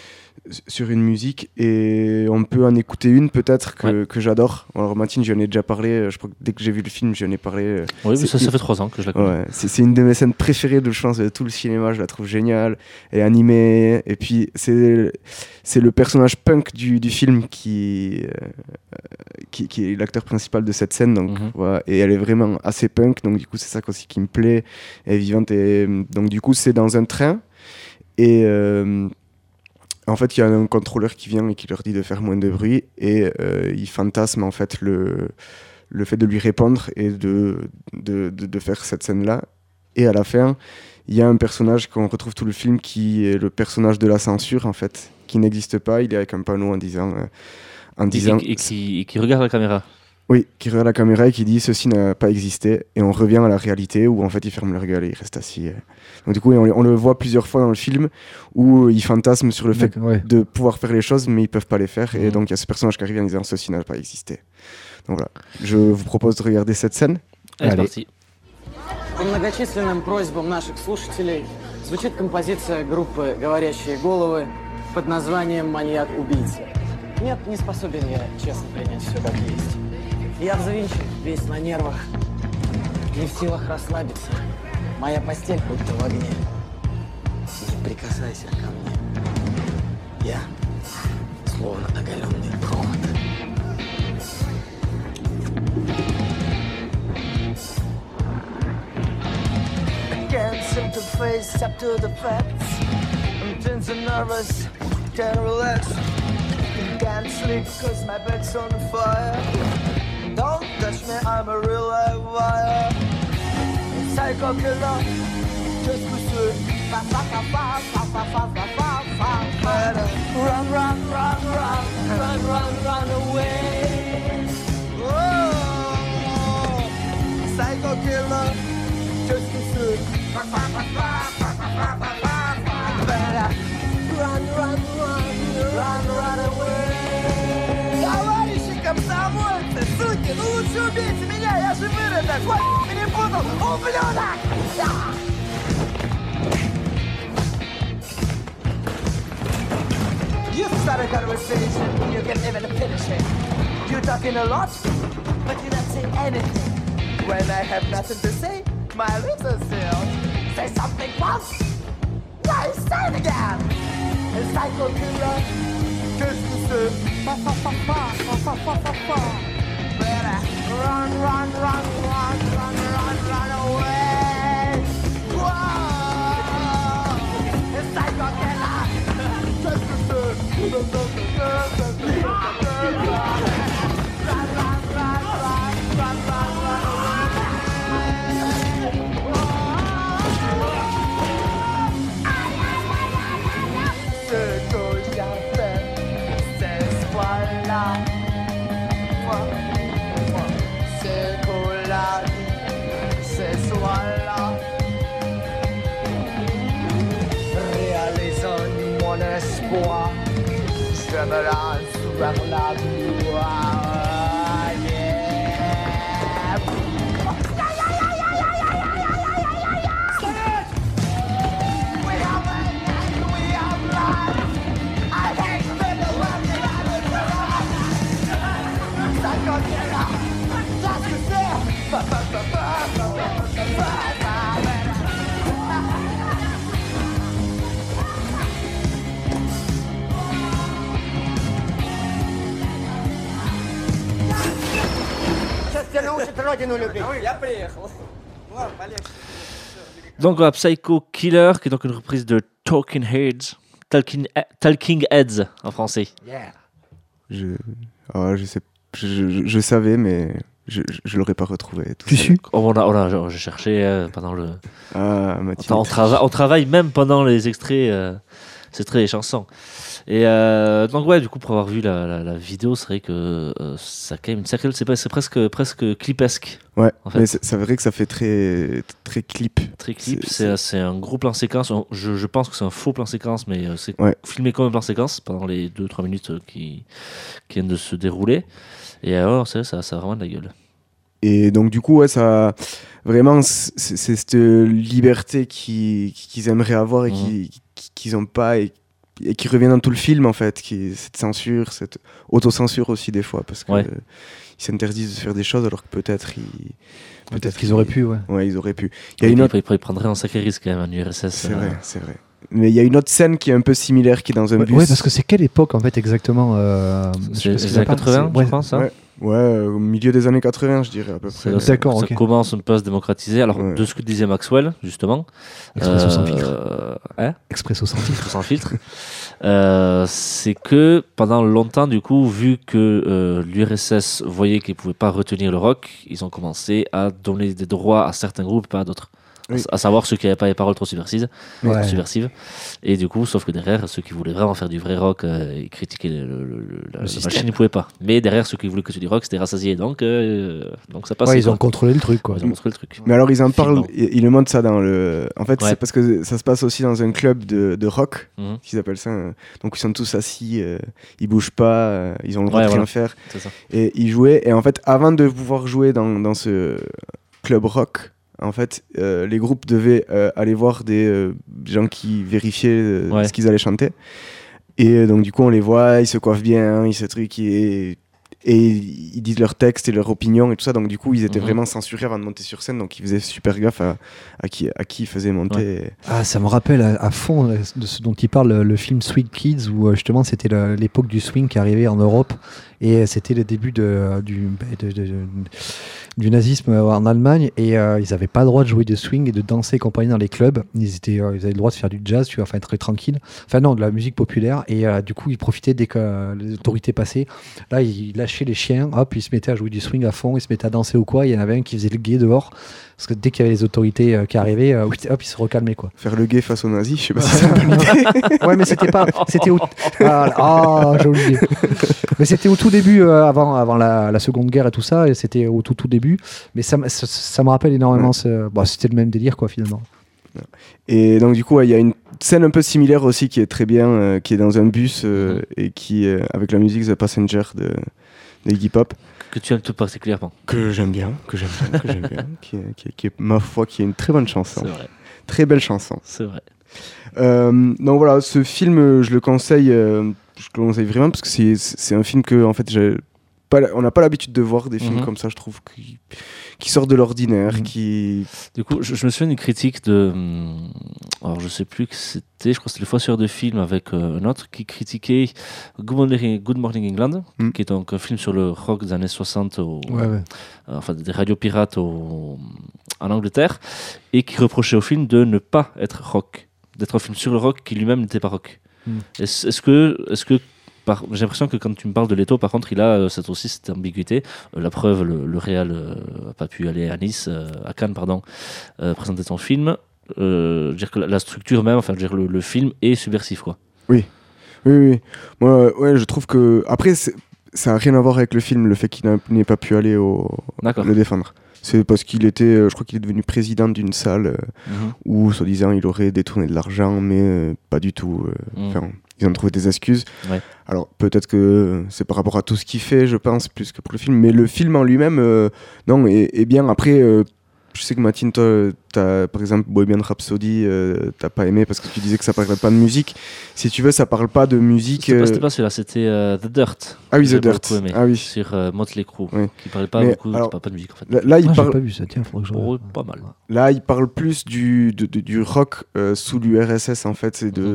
sur une musique et on peut en écouter une peut-être que, ouais. que j'adore. Alors Mathilde, j'en ai déjà parlé, je crois que dès que j'ai vu le film, j'en ai parlé. Oui, mais ça, ça fait trois ans que je la connais. Ouais, c'est, c'est une de mes scènes préférées de, je pense, de tout le cinéma, je la trouve géniale, elle est animée, et puis c'est, c'est le personnage punk du, du film qui, euh, qui, qui est l'acteur principal de cette scène, donc, mm-hmm. voilà, et elle est vraiment assez punk, donc du coup c'est ça aussi qui me plaît, elle est vivante, et donc du coup c'est dans un train, et... Euh, en fait, il y a un contrôleur qui vient et qui leur dit de faire moins de bruit et euh, il fantasme en fait le, le fait de lui répondre et de, de, de, de faire cette scène-là. Et à la fin, il y a un personnage qu'on retrouve tout le film qui est le personnage de la censure en fait, qui n'existe pas. Il est avec un panneau en disant... Euh, en disant et, et, qui, et qui regarde la caméra. Oui, qui regarde la caméra et qui dit « ceci n'a pas existé » et on revient à la réalité où en fait il ferme le gueule et il reste assis. Donc du coup on, on le voit plusieurs fois dans le film où il fantasme sur le fait ouais. de pouvoir faire les choses mais ils peuvent pas les faire, et mmh. donc il y a ce personnage qui arrive en disant « ceci n'a pas existé ». Donc voilà, je vous propose de regarder cette scène. Allez, parti. По многочисленным просьбам наших слушателей звучит композиция группы «Говорящие головы» под названием «Маньяк-убийца». Нет, не способен я честно принять все как есть. Я взвинчен, весь на нервах, не в силах расслабиться. Моя постель будто в огне. Не прикасайся ко мне. Я словно оголенный провод. I can't seem to face up to the facts. I'm tense and nervous, can't relax. Can't sleep cause my bed's on fire. Don't touch me, I'm a real live wire. Psycho killer, just pursue. Fa fa fa fa fa fa fa fa fa fa. Run, run, run, run, run, run, run away. Oh, psycho killer, just pursue. Fa fa fa fa fa fa fa fa fa. Run, run, run, run, run away. Товарищи комсомольцы, суки, ну лучше убейте меня, я же выродок, вот перепутал, ублюдок! You start a conversation, you can even finish it. You talking a lot, but you don't say anything. When I have nothing to say, my lips are sealed. Say something once, why say it again? A psycho killer, just to say, fa fa fa fa fa fa fa fa. Better run, run, run, run, run, run, run away. Whoa! A psycho killer, just to say, run, run, run, run, run, run, run away. Espoir, je me lance vers la gloire. Yeah. We have it, we have life. I hate the world that I live. Psycho killer, that's the thing. Ba ba ba ba ba ba ba ba. Donc voilà, Psycho Killer, qui est donc une reprise de Talking Heads, Talking, Talking Heads en français. Yeah. Je, oh, je sais, je, je, je savais, mais je, je, je l'aurais pas retrouvé. Tu sais oh, on a, on a, j'ai cherché euh, pendant le. Ah, on, on, trava, on travaille même pendant les extraits, euh, c'est très les chansons. Et euh, donc ouais, du coup, pour avoir vu la, la, la vidéo, c'est vrai que euh, ça a quand même une sacrée, c'est, pas, c'est presque presque clipesque. Ouais. En fait. Mais c'est, c'est vrai que ça fait très très clip. Très clip. C'est, c'est, c'est un gros plan séquence. Je, je pense que c'est un faux plan séquence, mais c'est ouais. filmé comme un plan séquence pendant les deux trois minutes qui qui viennent de se dérouler. Et alors, c'est ça, ça a vraiment de la gueule. Et donc du coup, ouais, ça vraiment, c'est, c'est cette liberté qui, qu'ils aimeraient avoir et mmh. qui, qu'ils n'ont pas et, et qui revient dans tout le film en fait, qui, cette censure, cette autocensure aussi des fois, parce qu'ils ouais. euh, s'interdisent de faire des choses alors que peut-être ils, peut-être, peut-être qu'ils auraient pu, ouais. Ouais, ils auraient pu. Il y a une autre... Ils prendraient un sacré risque quand même, un U R S S. C'est euh... vrai, c'est vrai. Mais il y a une autre scène qui est un peu similaire, qui est dans un ouais, bus. Ouais, parce que c'est quelle époque en fait exactement euh, C'est les années quatre-vingts, je ouais. pense. Hein. Ouais. Ouais, au milieu des années quatre-vingts, je dirais à peu près. Ça, D'accord, ça okay. commence un peu à se démocratiser. Alors, ouais. de ce que disait Maxwell, justement. Expresso euh, sans filtre. Euh, hein Expresso sans filtre. sans filtre. euh, c'est que pendant longtemps, du coup, vu que euh, l'U R S S voyait qu'ils ne pouvaient pas retenir le rock, ils ont commencé à donner des droits à certains groupes, pas à d'autres. Oui. À savoir ceux qui n'avaient pas les paroles trop subversives, ouais. subversives. Et du coup, sauf que derrière, ceux qui voulaient vraiment faire du vrai rock euh, et critiquer le, le, le, la, le la machine, ils ne pouvaient pas. Mais derrière, ceux qui voulaient que du rock, c'était rassasié. Donc, euh, donc ça passe. Ouais, ils ont contrôlé le truc, quoi. Ils ont contrôlé le truc. Mais alors, ils en parlent, ils, ils le montrent ça dans le. En fait, ouais. c'est parce que ça se passe aussi dans un club de, de rock, mm-hmm. qu'ils appellent ça. Donc, ils sont tous assis, euh, ils bougent pas, euh, ils ont le droit ouais, de rien voilà. faire. C'est ça. Et ils jouaient. Et en fait, avant de pouvoir jouer dans, dans ce club rock, en fait, euh, les groupes devaient euh, aller voir des euh, gens qui vérifiaient euh, ouais. ce qu'ils allaient chanter. Et donc, du coup, on les voit, ils se coiffent bien, ils se truquent, et, et ils disent leurs textes et leurs opinions et tout ça. Donc, du coup, ils étaient mm-hmm. vraiment censurés avant de monter sur scène. Donc, ils faisaient super gaffe à, à, qui, à qui ils faisaient monter. Ouais. Ah, ça me rappelle à, à fond de ce dont il parle, le, le film Sweet Kids, où justement, c'était la, l'époque du swing qui arrivait en Europe. Et c'était le début de, du, de, de, de, du nazisme en Allemagne. Et euh, ils n'avaient pas le droit de jouer de swing et de danser et compagnie dans les clubs. Ils, étaient, euh, ils avaient le droit de faire du jazz, tu vois, enfin, être très tranquille. Enfin, non, de la musique populaire. Et euh, du coup, ils profitaient dès que euh, les autorités passaient. Là, ils lâchaient les chiens, hop, ils se mettaient à jouer du swing à fond, ils se mettaient à danser ou quoi. Il y en avait un qui faisait le gay dehors. Parce que dès qu'il y avait les autorités euh, qui arrivaient, euh, hop, ils se recalmaient, quoi. Faire le gay face aux nazis, je sais pas si c'est une bonne idée. Ouais, mais c'était pas. C'était au... Ah, oh, j'ai oublié. Mais c'était au tout début, euh, avant, avant la, la Seconde Guerre et tout ça, et c'était au tout, tout début. Mais ça, ça, ça me rappelle énormément. Ouais. Ce... Bon, c'était le même délire, quoi, finalement. Et donc, du coup, il ouais, y a une scène un peu similaire aussi qui est très bien, euh, qui est dans un bus euh, et qui, euh, avec la musique The Passenger de, de Iggy Pop. Que tu aimes tout particulièrement. Que j'aime bien, que j'aime bien, que j'aime bien. Qui, est, qui, est, qui est, ma foi, qui est une très bonne chanson. C'est vrai. Très belle chanson. C'est vrai. Euh, donc voilà, ce film, je le conseille, euh, je le conseille vraiment parce que c'est, c'est un film que, en fait, j'ai pas, on n'a pas l'habitude de voir des films mm-hmm. comme ça, je trouve, qui, qui sortent de l'ordinaire, mm-hmm. qui... Du coup, je, je me souviens d'une critique de... Alors, je sais plus que c'était, je crois que c'était le Fosseur de film avec euh, un autre qui critiquait Good Morning, Good Morning England, mm. qui est donc un film sur le rock des années soixante, au, ouais, ouais. Euh, enfin des radios pirates au, en Angleterre, et qui reprochait au film de ne pas être rock, d'être un film sur le rock qui lui-même n'était pas rock. Mm. Est-ce, est-ce que... Est-ce que Par, j'ai l'impression que quand tu me parles de Leto, par contre, il a euh, cette, aussi cette ambiguïté. Euh, la preuve, le, le Real n'a euh, pas pu aller à Nice, euh, à Cannes, pardon, euh, présenter son film. Euh, dire que la, la structure même, enfin, dire le, le film est subversif, quoi. Oui, oui, oui. Moi, ouais, je trouve que après, c'est, ça n'a rien à voir avec le film, le fait qu'il n'ait pas pu aller au, le défendre. C'est parce qu'il était, je crois qu'il est devenu président d'une salle euh, mm-hmm. où, soi-disant, il aurait détourné de l'argent, mais euh, pas du tout. Euh, mm. Ils ont trouvé des excuses. Ouais. Alors, peut-être que c'est par rapport à tout ce qu'il fait, je pense, plus que pour le film. Mais le film en lui-même, euh, non, est, est bien. Après, euh, je sais que Mathilde, toi, t'as, par exemple, Bohemian Rhapsody, euh, t'as pas aimé parce que tu disais que ça parlait pas de musique. Si tu veux, ça parle pas de musique. C'était pas, c'était pas celui-là, c'était uh, The Dirt. Ah oui, The Dirt. Aimé, ah oui. Sur uh, Motley Crue, oui. qui parlait pas mais beaucoup, alors, pas, pas de musique en fait. Là, là il ah, parle. J'ai pas vu ça, tiens, faudrait que je oh, pas mal. Là, il parle plus du, de, de, du rock euh, sous l'U R S S en fait, c'est de. Mm-hmm.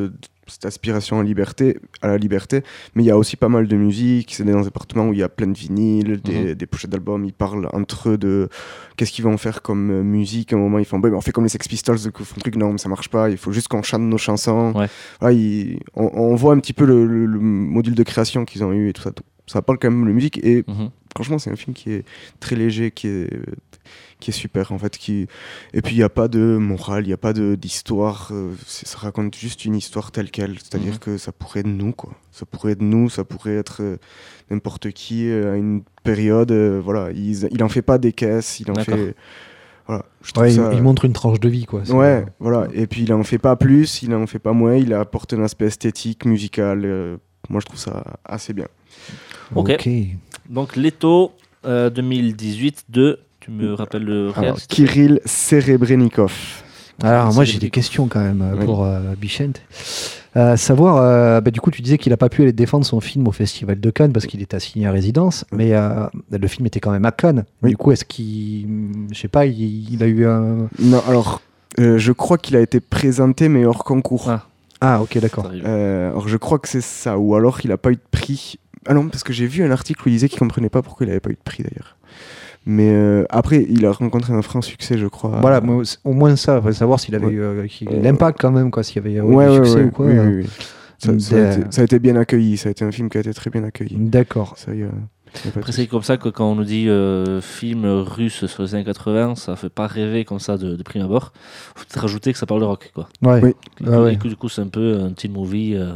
cette aspiration à, liberté, à la liberté, mais il y a aussi pas mal de musique, c'est dans des appartements où il y a plein de vinyles, des, mmh. des pochettes d'albums, ils parlent entre eux de qu'est-ce qu'ils vont faire comme euh, musique, à un moment ils font, bah, on fait comme les Sex Pistols, ils font un truc, non mais ça marche pas, il faut juste qu'on chante nos chansons, ouais. Voilà, ils, on, on voit un petit peu le, le, le module de création qu'ils ont eu et tout ça, ça parle quand même de musique, et mmh. franchement c'est un film qui est très léger, qui est... qui est super en fait, qui... et puis il n'y a pas de morale, il n'y a pas de, d'histoire, euh, ça raconte juste une histoire telle qu'elle, c'est-à-dire mmh. que ça pourrait être nous quoi, ça pourrait être nous, ça pourrait être euh, n'importe qui euh, à une période, euh, voilà, il, il en fait pas des caisses, il en D'accord. fait... Voilà, je ouais, ça... il montre une tranche de vie quoi. C'est... Ouais, voilà, et puis il en fait pas plus, il en fait pas moins, il apporte un aspect esthétique, musical, euh, moi je trouve ça assez bien. Ok, okay. Donc Leto euh, deux mille dix-huit de... Tu me rappelles le réel, Kirill Serebrennikov. Alors moi j'ai des questions quand même oui. pour euh, Bichente. Euh, savoir, euh, bah, du coup tu disais qu'il n'a pas pu aller défendre son film au Festival de Cannes parce qu'il était assigné à résidence, oui. mais euh, le film était quand même à Cannes. Oui. Du coup est-ce qu'il, je sais pas, il, il a eu un... Non, alors euh, je crois qu'il a été présenté mais hors concours. Ah, ah ok d'accord. Euh, alors je crois que c'est ça, ou alors il n'a pas eu de prix. Ah non, parce que j'ai vu un article où il disait qu'il ne comprenait pas pourquoi il n'avait pas eu de prix d'ailleurs. Mais euh, après, il a rencontré un franc succès, je crois. Voilà, mais au moins ça, il faut savoir s'il avait ouais. eu euh, euh, l'impact quand même, quoi, s'il y avait eu ouais, du ouais, succès ouais, ou quoi. Oui, euh, oui, oui. Ça, ça, a été, ça a été bien accueilli, ça a été un film qui a été très bien accueilli. D'accord. Ça, y a, y a Après, c'est comme ça que quand on nous dit euh, film russe sur les années quatre-vingts, ça fait pas rêver comme ça de, de prime abord. Faut peut-être rajouter que ça parle de rock, quoi. Ouais. Oui. Et, ah, ouais. Et que, du coup, c'est un peu un teen movie. Euh...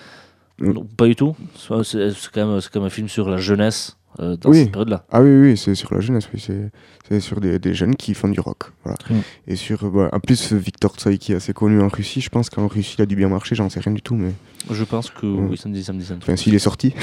Mm. Non, pas du tout. C'est, c'est, quand même, c'est quand même un film sur la jeunesse. Euh, dans oui. cette période-là. Ah oui, oui, c'est sur la jeunesse, oui. c'est, c'est sur des, des jeunes qui font du rock. Voilà. Mm. Et sur, bah, en plus, Victor Tsoi qui est assez connu en Russie, je pense qu'en Russie, il a dû bien marcher, j'en sais rien du tout. Mais... Je pense que mm. oui, ça me dit ça. Me dit ça me enfin, s'il est sorti.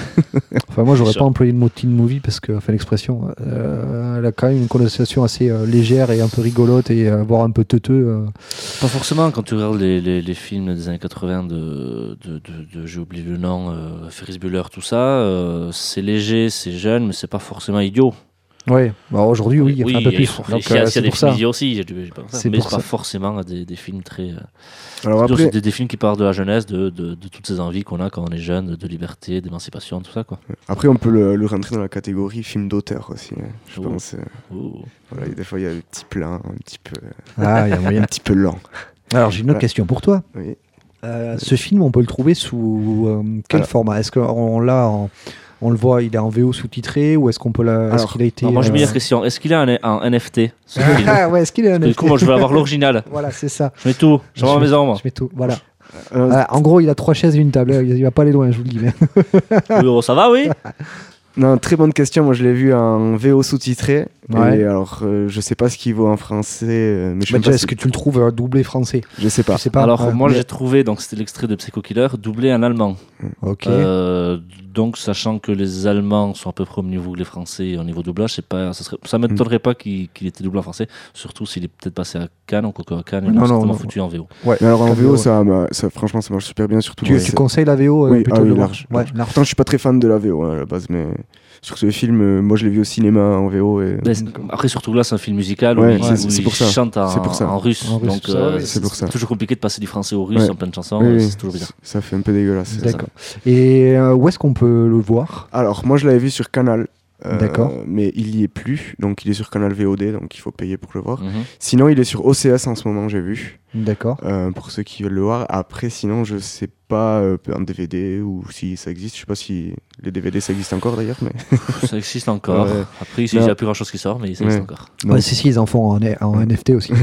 Enfin, moi, j'aurais pas employé le mot teen movie parce que, enfin, l'expression, euh, elle a quand même une connotation assez euh, légère et un peu rigolote et euh, voire un peu teuteux. Euh. Pas forcément, quand tu regardes les, les, les films des années quatre-vingts de, de, de, de j'ai oublié le nom, euh, Ferris Bueller, tout ça, euh, c'est léger, c'est jeune, mais c'est pas forcément idiot. Ouais, bah aujourd'hui, oui, il oui, y a un peu plus. Donc, il y a, euh, il y a des films idiots aussi, j'ai, j'ai pas ça, c'est mais c'est ça. pas forcément des, des films très. Euh, Alors après... c'est des, des films qui parlent de la jeunesse, de, de, de toutes ces envies qu'on a quand on est jeune, de liberté, d'émancipation, tout ça, quoi. Après, on peut le, le rentrer dans la catégorie film d'auteur aussi, hein, je oh. pense. Euh, oh. Voilà, des fois, il y a des petits plans, un petit peu. Ah, il y a moyen un petit peu lent. Alors, j'ai une autre voilà. question pour toi. Oui. Euh, ce film, on peut le trouver sous euh, quel Alors, format ? Est-ce qu'on l'a en. On le voit, il est en V O sous-titré ou est-ce qu'on peut la... Alors, est-ce qu'il a été alors moi, je euh... me mets la question. Est-ce qu'il a un, un N F T ce film Ah ouais, est-ce qu'il a un N F T ? Du coup, moi, je veux avoir l'original. Voilà, c'est ça. Je mets tout. Je vais à la maison, moi. Je mets tout, voilà. Euh, euh, en gros, il a trois chaises et une table. Il va pas aller loin, je vous le dis. Mais... oui, ça va, oui. Non, très bonne question. Moi, je l'ai vu en V O sous-titré. Ouais. Et alors, euh, je sais pas ce qu'il vaut en français. Euh, mais je bah sais déjà, pas est-ce si... que tu le trouves euh, doublé français ? Je sais pas. Je sais pas. Alors, ouais, moi, mais... j'ai trouvé, donc c'était l'extrait de Psycho Killer, doublé en allemand. Ok. Euh, donc, sachant que les Allemands sont à peu près au niveau que les Français au niveau doublage, c'est pas, ça, serait, ça m'étonnerait mm. pas qu'il, qu'il était doublé en français, surtout s'il est peut-être passé à Cannes, ou quoi à Cannes, il est certainement foutu en V O. Ouais, mais alors en V O, ça, ça, franchement, ça marche super bien. Surtout tu, ouais, tu conseilles la V O euh, oui, plutôt ah, oui, de large. Ouais, large. Pourtant, je suis pas très fan de la V O hein, à la base, mais sur ce film, euh, moi, je l'ai vu au cinéma en V O. Et... Après, surtout là, c'est un film musical ouais, où, ouais, il, c'est, où c'est pour il ça. chante en, c'est pour ça. en russe. En russe donc, ça, euh, oui, c'est, c'est, c'est toujours compliqué de passer du français au russe ouais. en plein de chansons. Oui, c'est oui. toujours bizarre. Ça fait un peu dégueulasse. D'accord. Et euh, où est-ce qu'on peut le voir ? Alors, moi, je l'avais vu sur Canal. Euh, D'accord. Mais il y est plus, donc il est sur Canal V O D, donc il faut payer pour le voir. Mm-hmm. Sinon, il est sur O C S en ce moment, j'ai vu. D'accord. Euh, pour ceux qui veulent le voir. Après, sinon, je sais pas euh, en D V D ou si ça existe. Je sais pas si les D V D ça existe encore d'ailleurs, mais ça existe encore. Ouais. Après, il n'y a plus grand chose qui sort, mais ça existe ouais. encore. Donc... Ouais, si, si, ils en font en, en N F T aussi.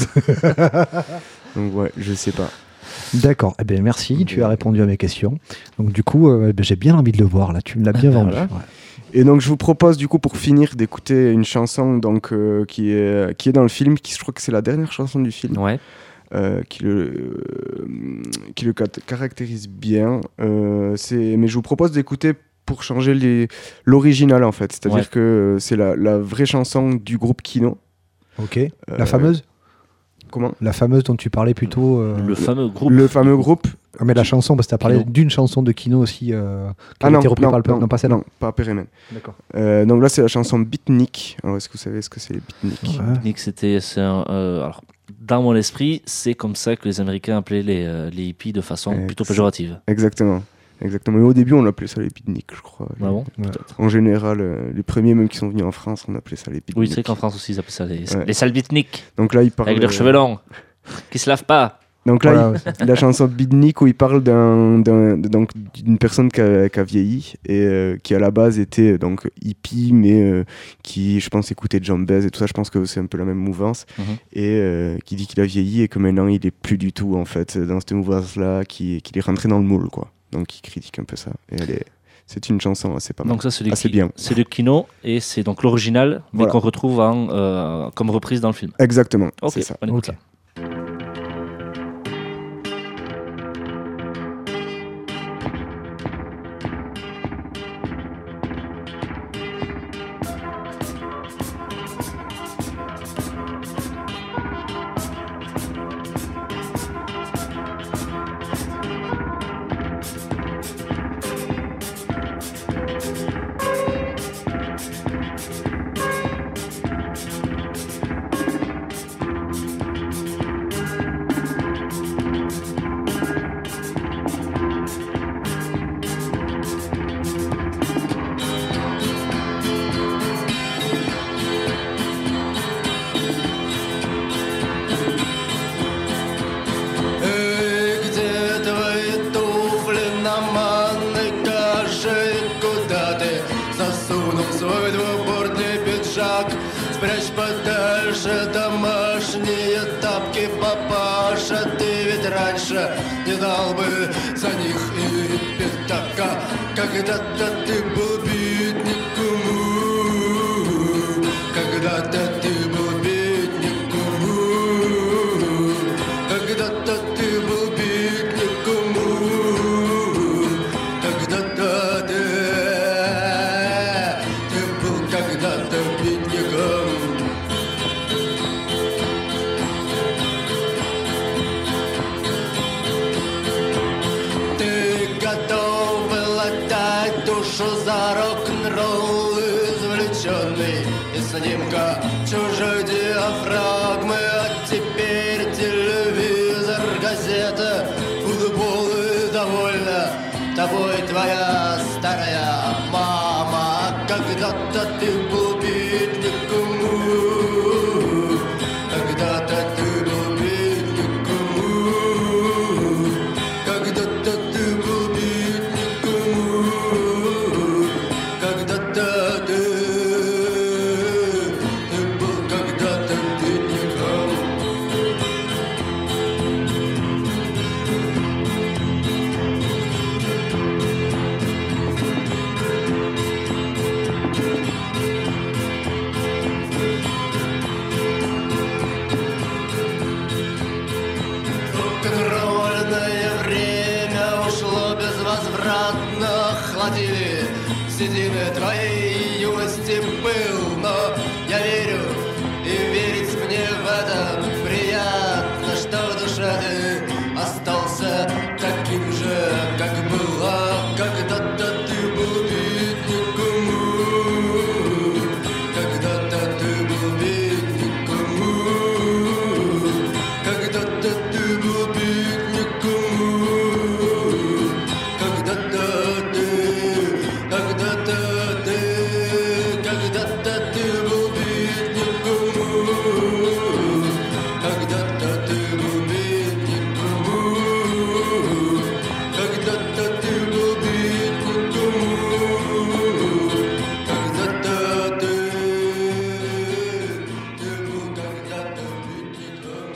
Donc ouais, je sais pas. D'accord, eh bien, merci, tu as répondu à mes questions. Donc du coup, euh, ben, j'ai bien envie de le voir là, tu me l'as bien vendu. Voilà. Ouais. Et donc je vous propose du coup pour finir d'écouter une chanson donc, euh, qui, est, qui est dans le film, qui, je crois que c'est la dernière chanson du film, ouais. euh, qui, le, euh, qui le caractérise bien. Euh, c'est, mais je vous propose d'écouter pour changer les, l'original en fait, c'est-à-dire ouais. que c'est la, la vraie chanson du groupe Kino. Ok, euh, la fameuse Comment ? La fameuse dont tu parlais plutôt. Euh... Le fameux groupe. Le fameux groupe. Ah, mais la chanson, parce que tu as parlé Kino. d'une chanson de Kino aussi, euh, qui ah a non, été reprise non, par le non, non, pas celle-là. Non, pas Pérémen. D'accord. Euh, donc là, c'est la chanson Beatnik. Alors, est-ce que vous savez ce que c'est les Beatnik ? ouais. Beatnik, c'était. C'est un, euh, alors, dans mon esprit, c'est comme ça que les Américains appelaient les, euh, les hippies de façon Ex- plutôt péjorative. Exactement. Exactement. Et au début, on appelait ça les beatniks, je crois. Ah bon, ouais. En général, euh, les premiers même qui sont venus en France, on appelait ça les beatniks. Oui, c'est vrai qu'en France aussi, ils appellent ça les, Ouais. les sales beatniks. Donc là, ils parlent avec leurs cheveux longs, qui se lavent pas. Donc là, Voilà, il, la chanson Beatnik où il parle d'un, d'un, de- donc, d'une personne qui a, qui a vieilli et euh, qui à la base était donc hippie, mais euh, qui, je pense, écoutait John Baez et tout ça. Je pense que c'est un peu la même mouvance. Mhm. Et euh, qui dit qu'il a vieilli et que maintenant il est plus du tout en fait dans cette mouvance-là, qui, qu'il est rentré dans le moule, quoi. Donc il critique un peu ça. Et elle est, c'est une chanson assez pas mal. Donc ça, c'est, assez qui, bien. c'est de Kino et c'est donc l'original, mais Voilà. qu'on retrouve en, euh, comme reprise dans le film. Exactement. Ok, C'est ça. on écoute Ok. ça. Эй, где твои туфли на манной коже? Куда ты засунул свой двубортный пиджак? Спрячь подальше домашние тапки, папаша. Ты ведь раньше не дал бы за них и пятака. Когда-то ты был бедником, когда-то ты был бедником, когда-то ты был бедником, когда-то ты, ты был когда-то бедником. Ты готов был отдать душу за рок-н-ролл, извлеченный из снимка чужой диафрагмы. А теперь телевизор, газета, футбол и довольна тобой твоя старая мама. Когда-то ты был бедником, когда-то ты был бедником, когда-то ты был бедником, когда-то ты, ты был когда-то бедником. Рок-н-ролльное время ушло безвозвратно. Охладили седины твоей юности пыл. Но я верю, и верить мне в это приятно, что в душе ты остался таким же, как была. Когда-то ты был бедником, когда-то ты был бедником, когда-то ты был бедником, когда-то ты, когда-то ты, когда-то ты был бедником, когда-то ты был бедником, когда-то ты был бедником, когда-то ты, ты был когда-то бедником.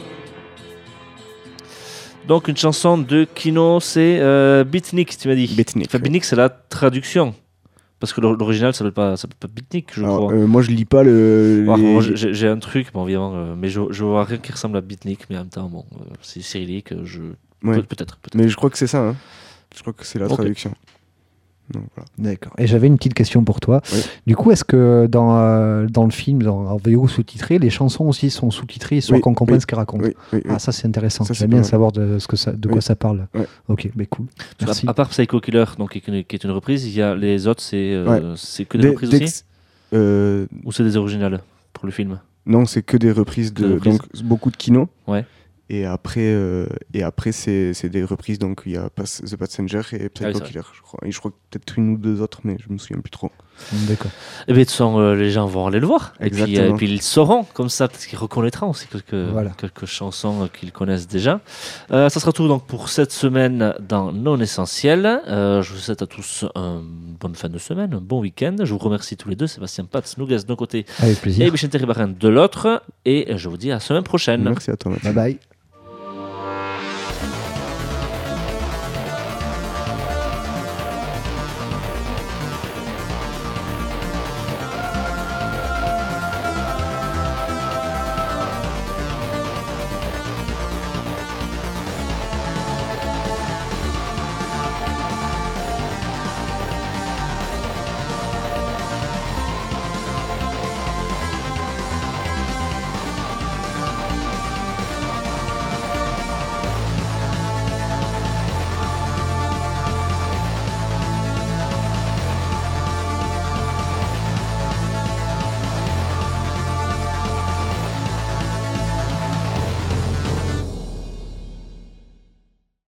Donc une chanson de Kino, c'est euh, Beatnik, tu m'as dit. Beatnik, Enfin, ouais. Beatnik, c'est la traduction. Parce que l'or- l'original, ça s'appelle pas, ça s'appelle pas Beatnik, je Alors, crois. euh, moi, je lis pas le. Bon, les- moi, j'ai, j'ai un truc, bon, évidemment, euh, mais je, je vois rien qui ressemble à Beatnik, mais en même temps, bon, euh, c'est cyrillique, euh, je... Ouais. Peut- peut-être, peut-être. Mais je crois que c'est ça. Hein. Je crois que c'est la Ok. traduction. Donc, voilà. D'accord. Et j'avais une petite question pour toi. Oui. Du coup, est-ce que dans, euh, dans le film, dans, en V O sous-titré, les chansons aussi sont sous-titrées, histoire Oui, qu'on comprenne oui, ce qu'elles racontent? Oui, oui, oui. Ah, ça c'est intéressant. Ça, c'est J'aime pas bien mal. savoir de, ce que ça, de quoi Oui. ça parle. Ouais. Ok, ben cool. Merci. À, à part Psycho Killer, donc, qui, est une- qui est une reprise, il y a les autres, c'est, euh, Ouais. c'est que des Dès- reprises dès aussi que- euh, Ou c'est des originales pour le film? Non, c'est que des reprises de. Des reprises. Donc, beaucoup de Kino. Ouais. Et après, euh, et après c'est, c'est des reprises. Donc, il y a Pas- The Passenger et Psycho Ah oui, c'est Killer, je crois. Et je crois que peut-être une ou deux autres, mais je me souviens plus trop. D'accord. Et bien, de toute façon, euh, les gens vont aller le voir. Et puis, Exactement. euh, et puis, ils sauront, comme ça, peut-être qu'ils reconnaîtront aussi quelques, Voilà. quelques chansons euh, qu'ils connaissent déjà. Euh, ça sera tout donc pour cette semaine dans Non Essentiel. Euh, je vous souhaite à tous une bonne fin de semaine, un bon week-end. Je vous remercie tous les deux, Sébastien Patz, Nougas d'un côté Avec plaisir. et Bichente Ribaren de l'autre. Et je vous dis à la semaine prochaine. Merci à toi, Mathieu. Bye bye.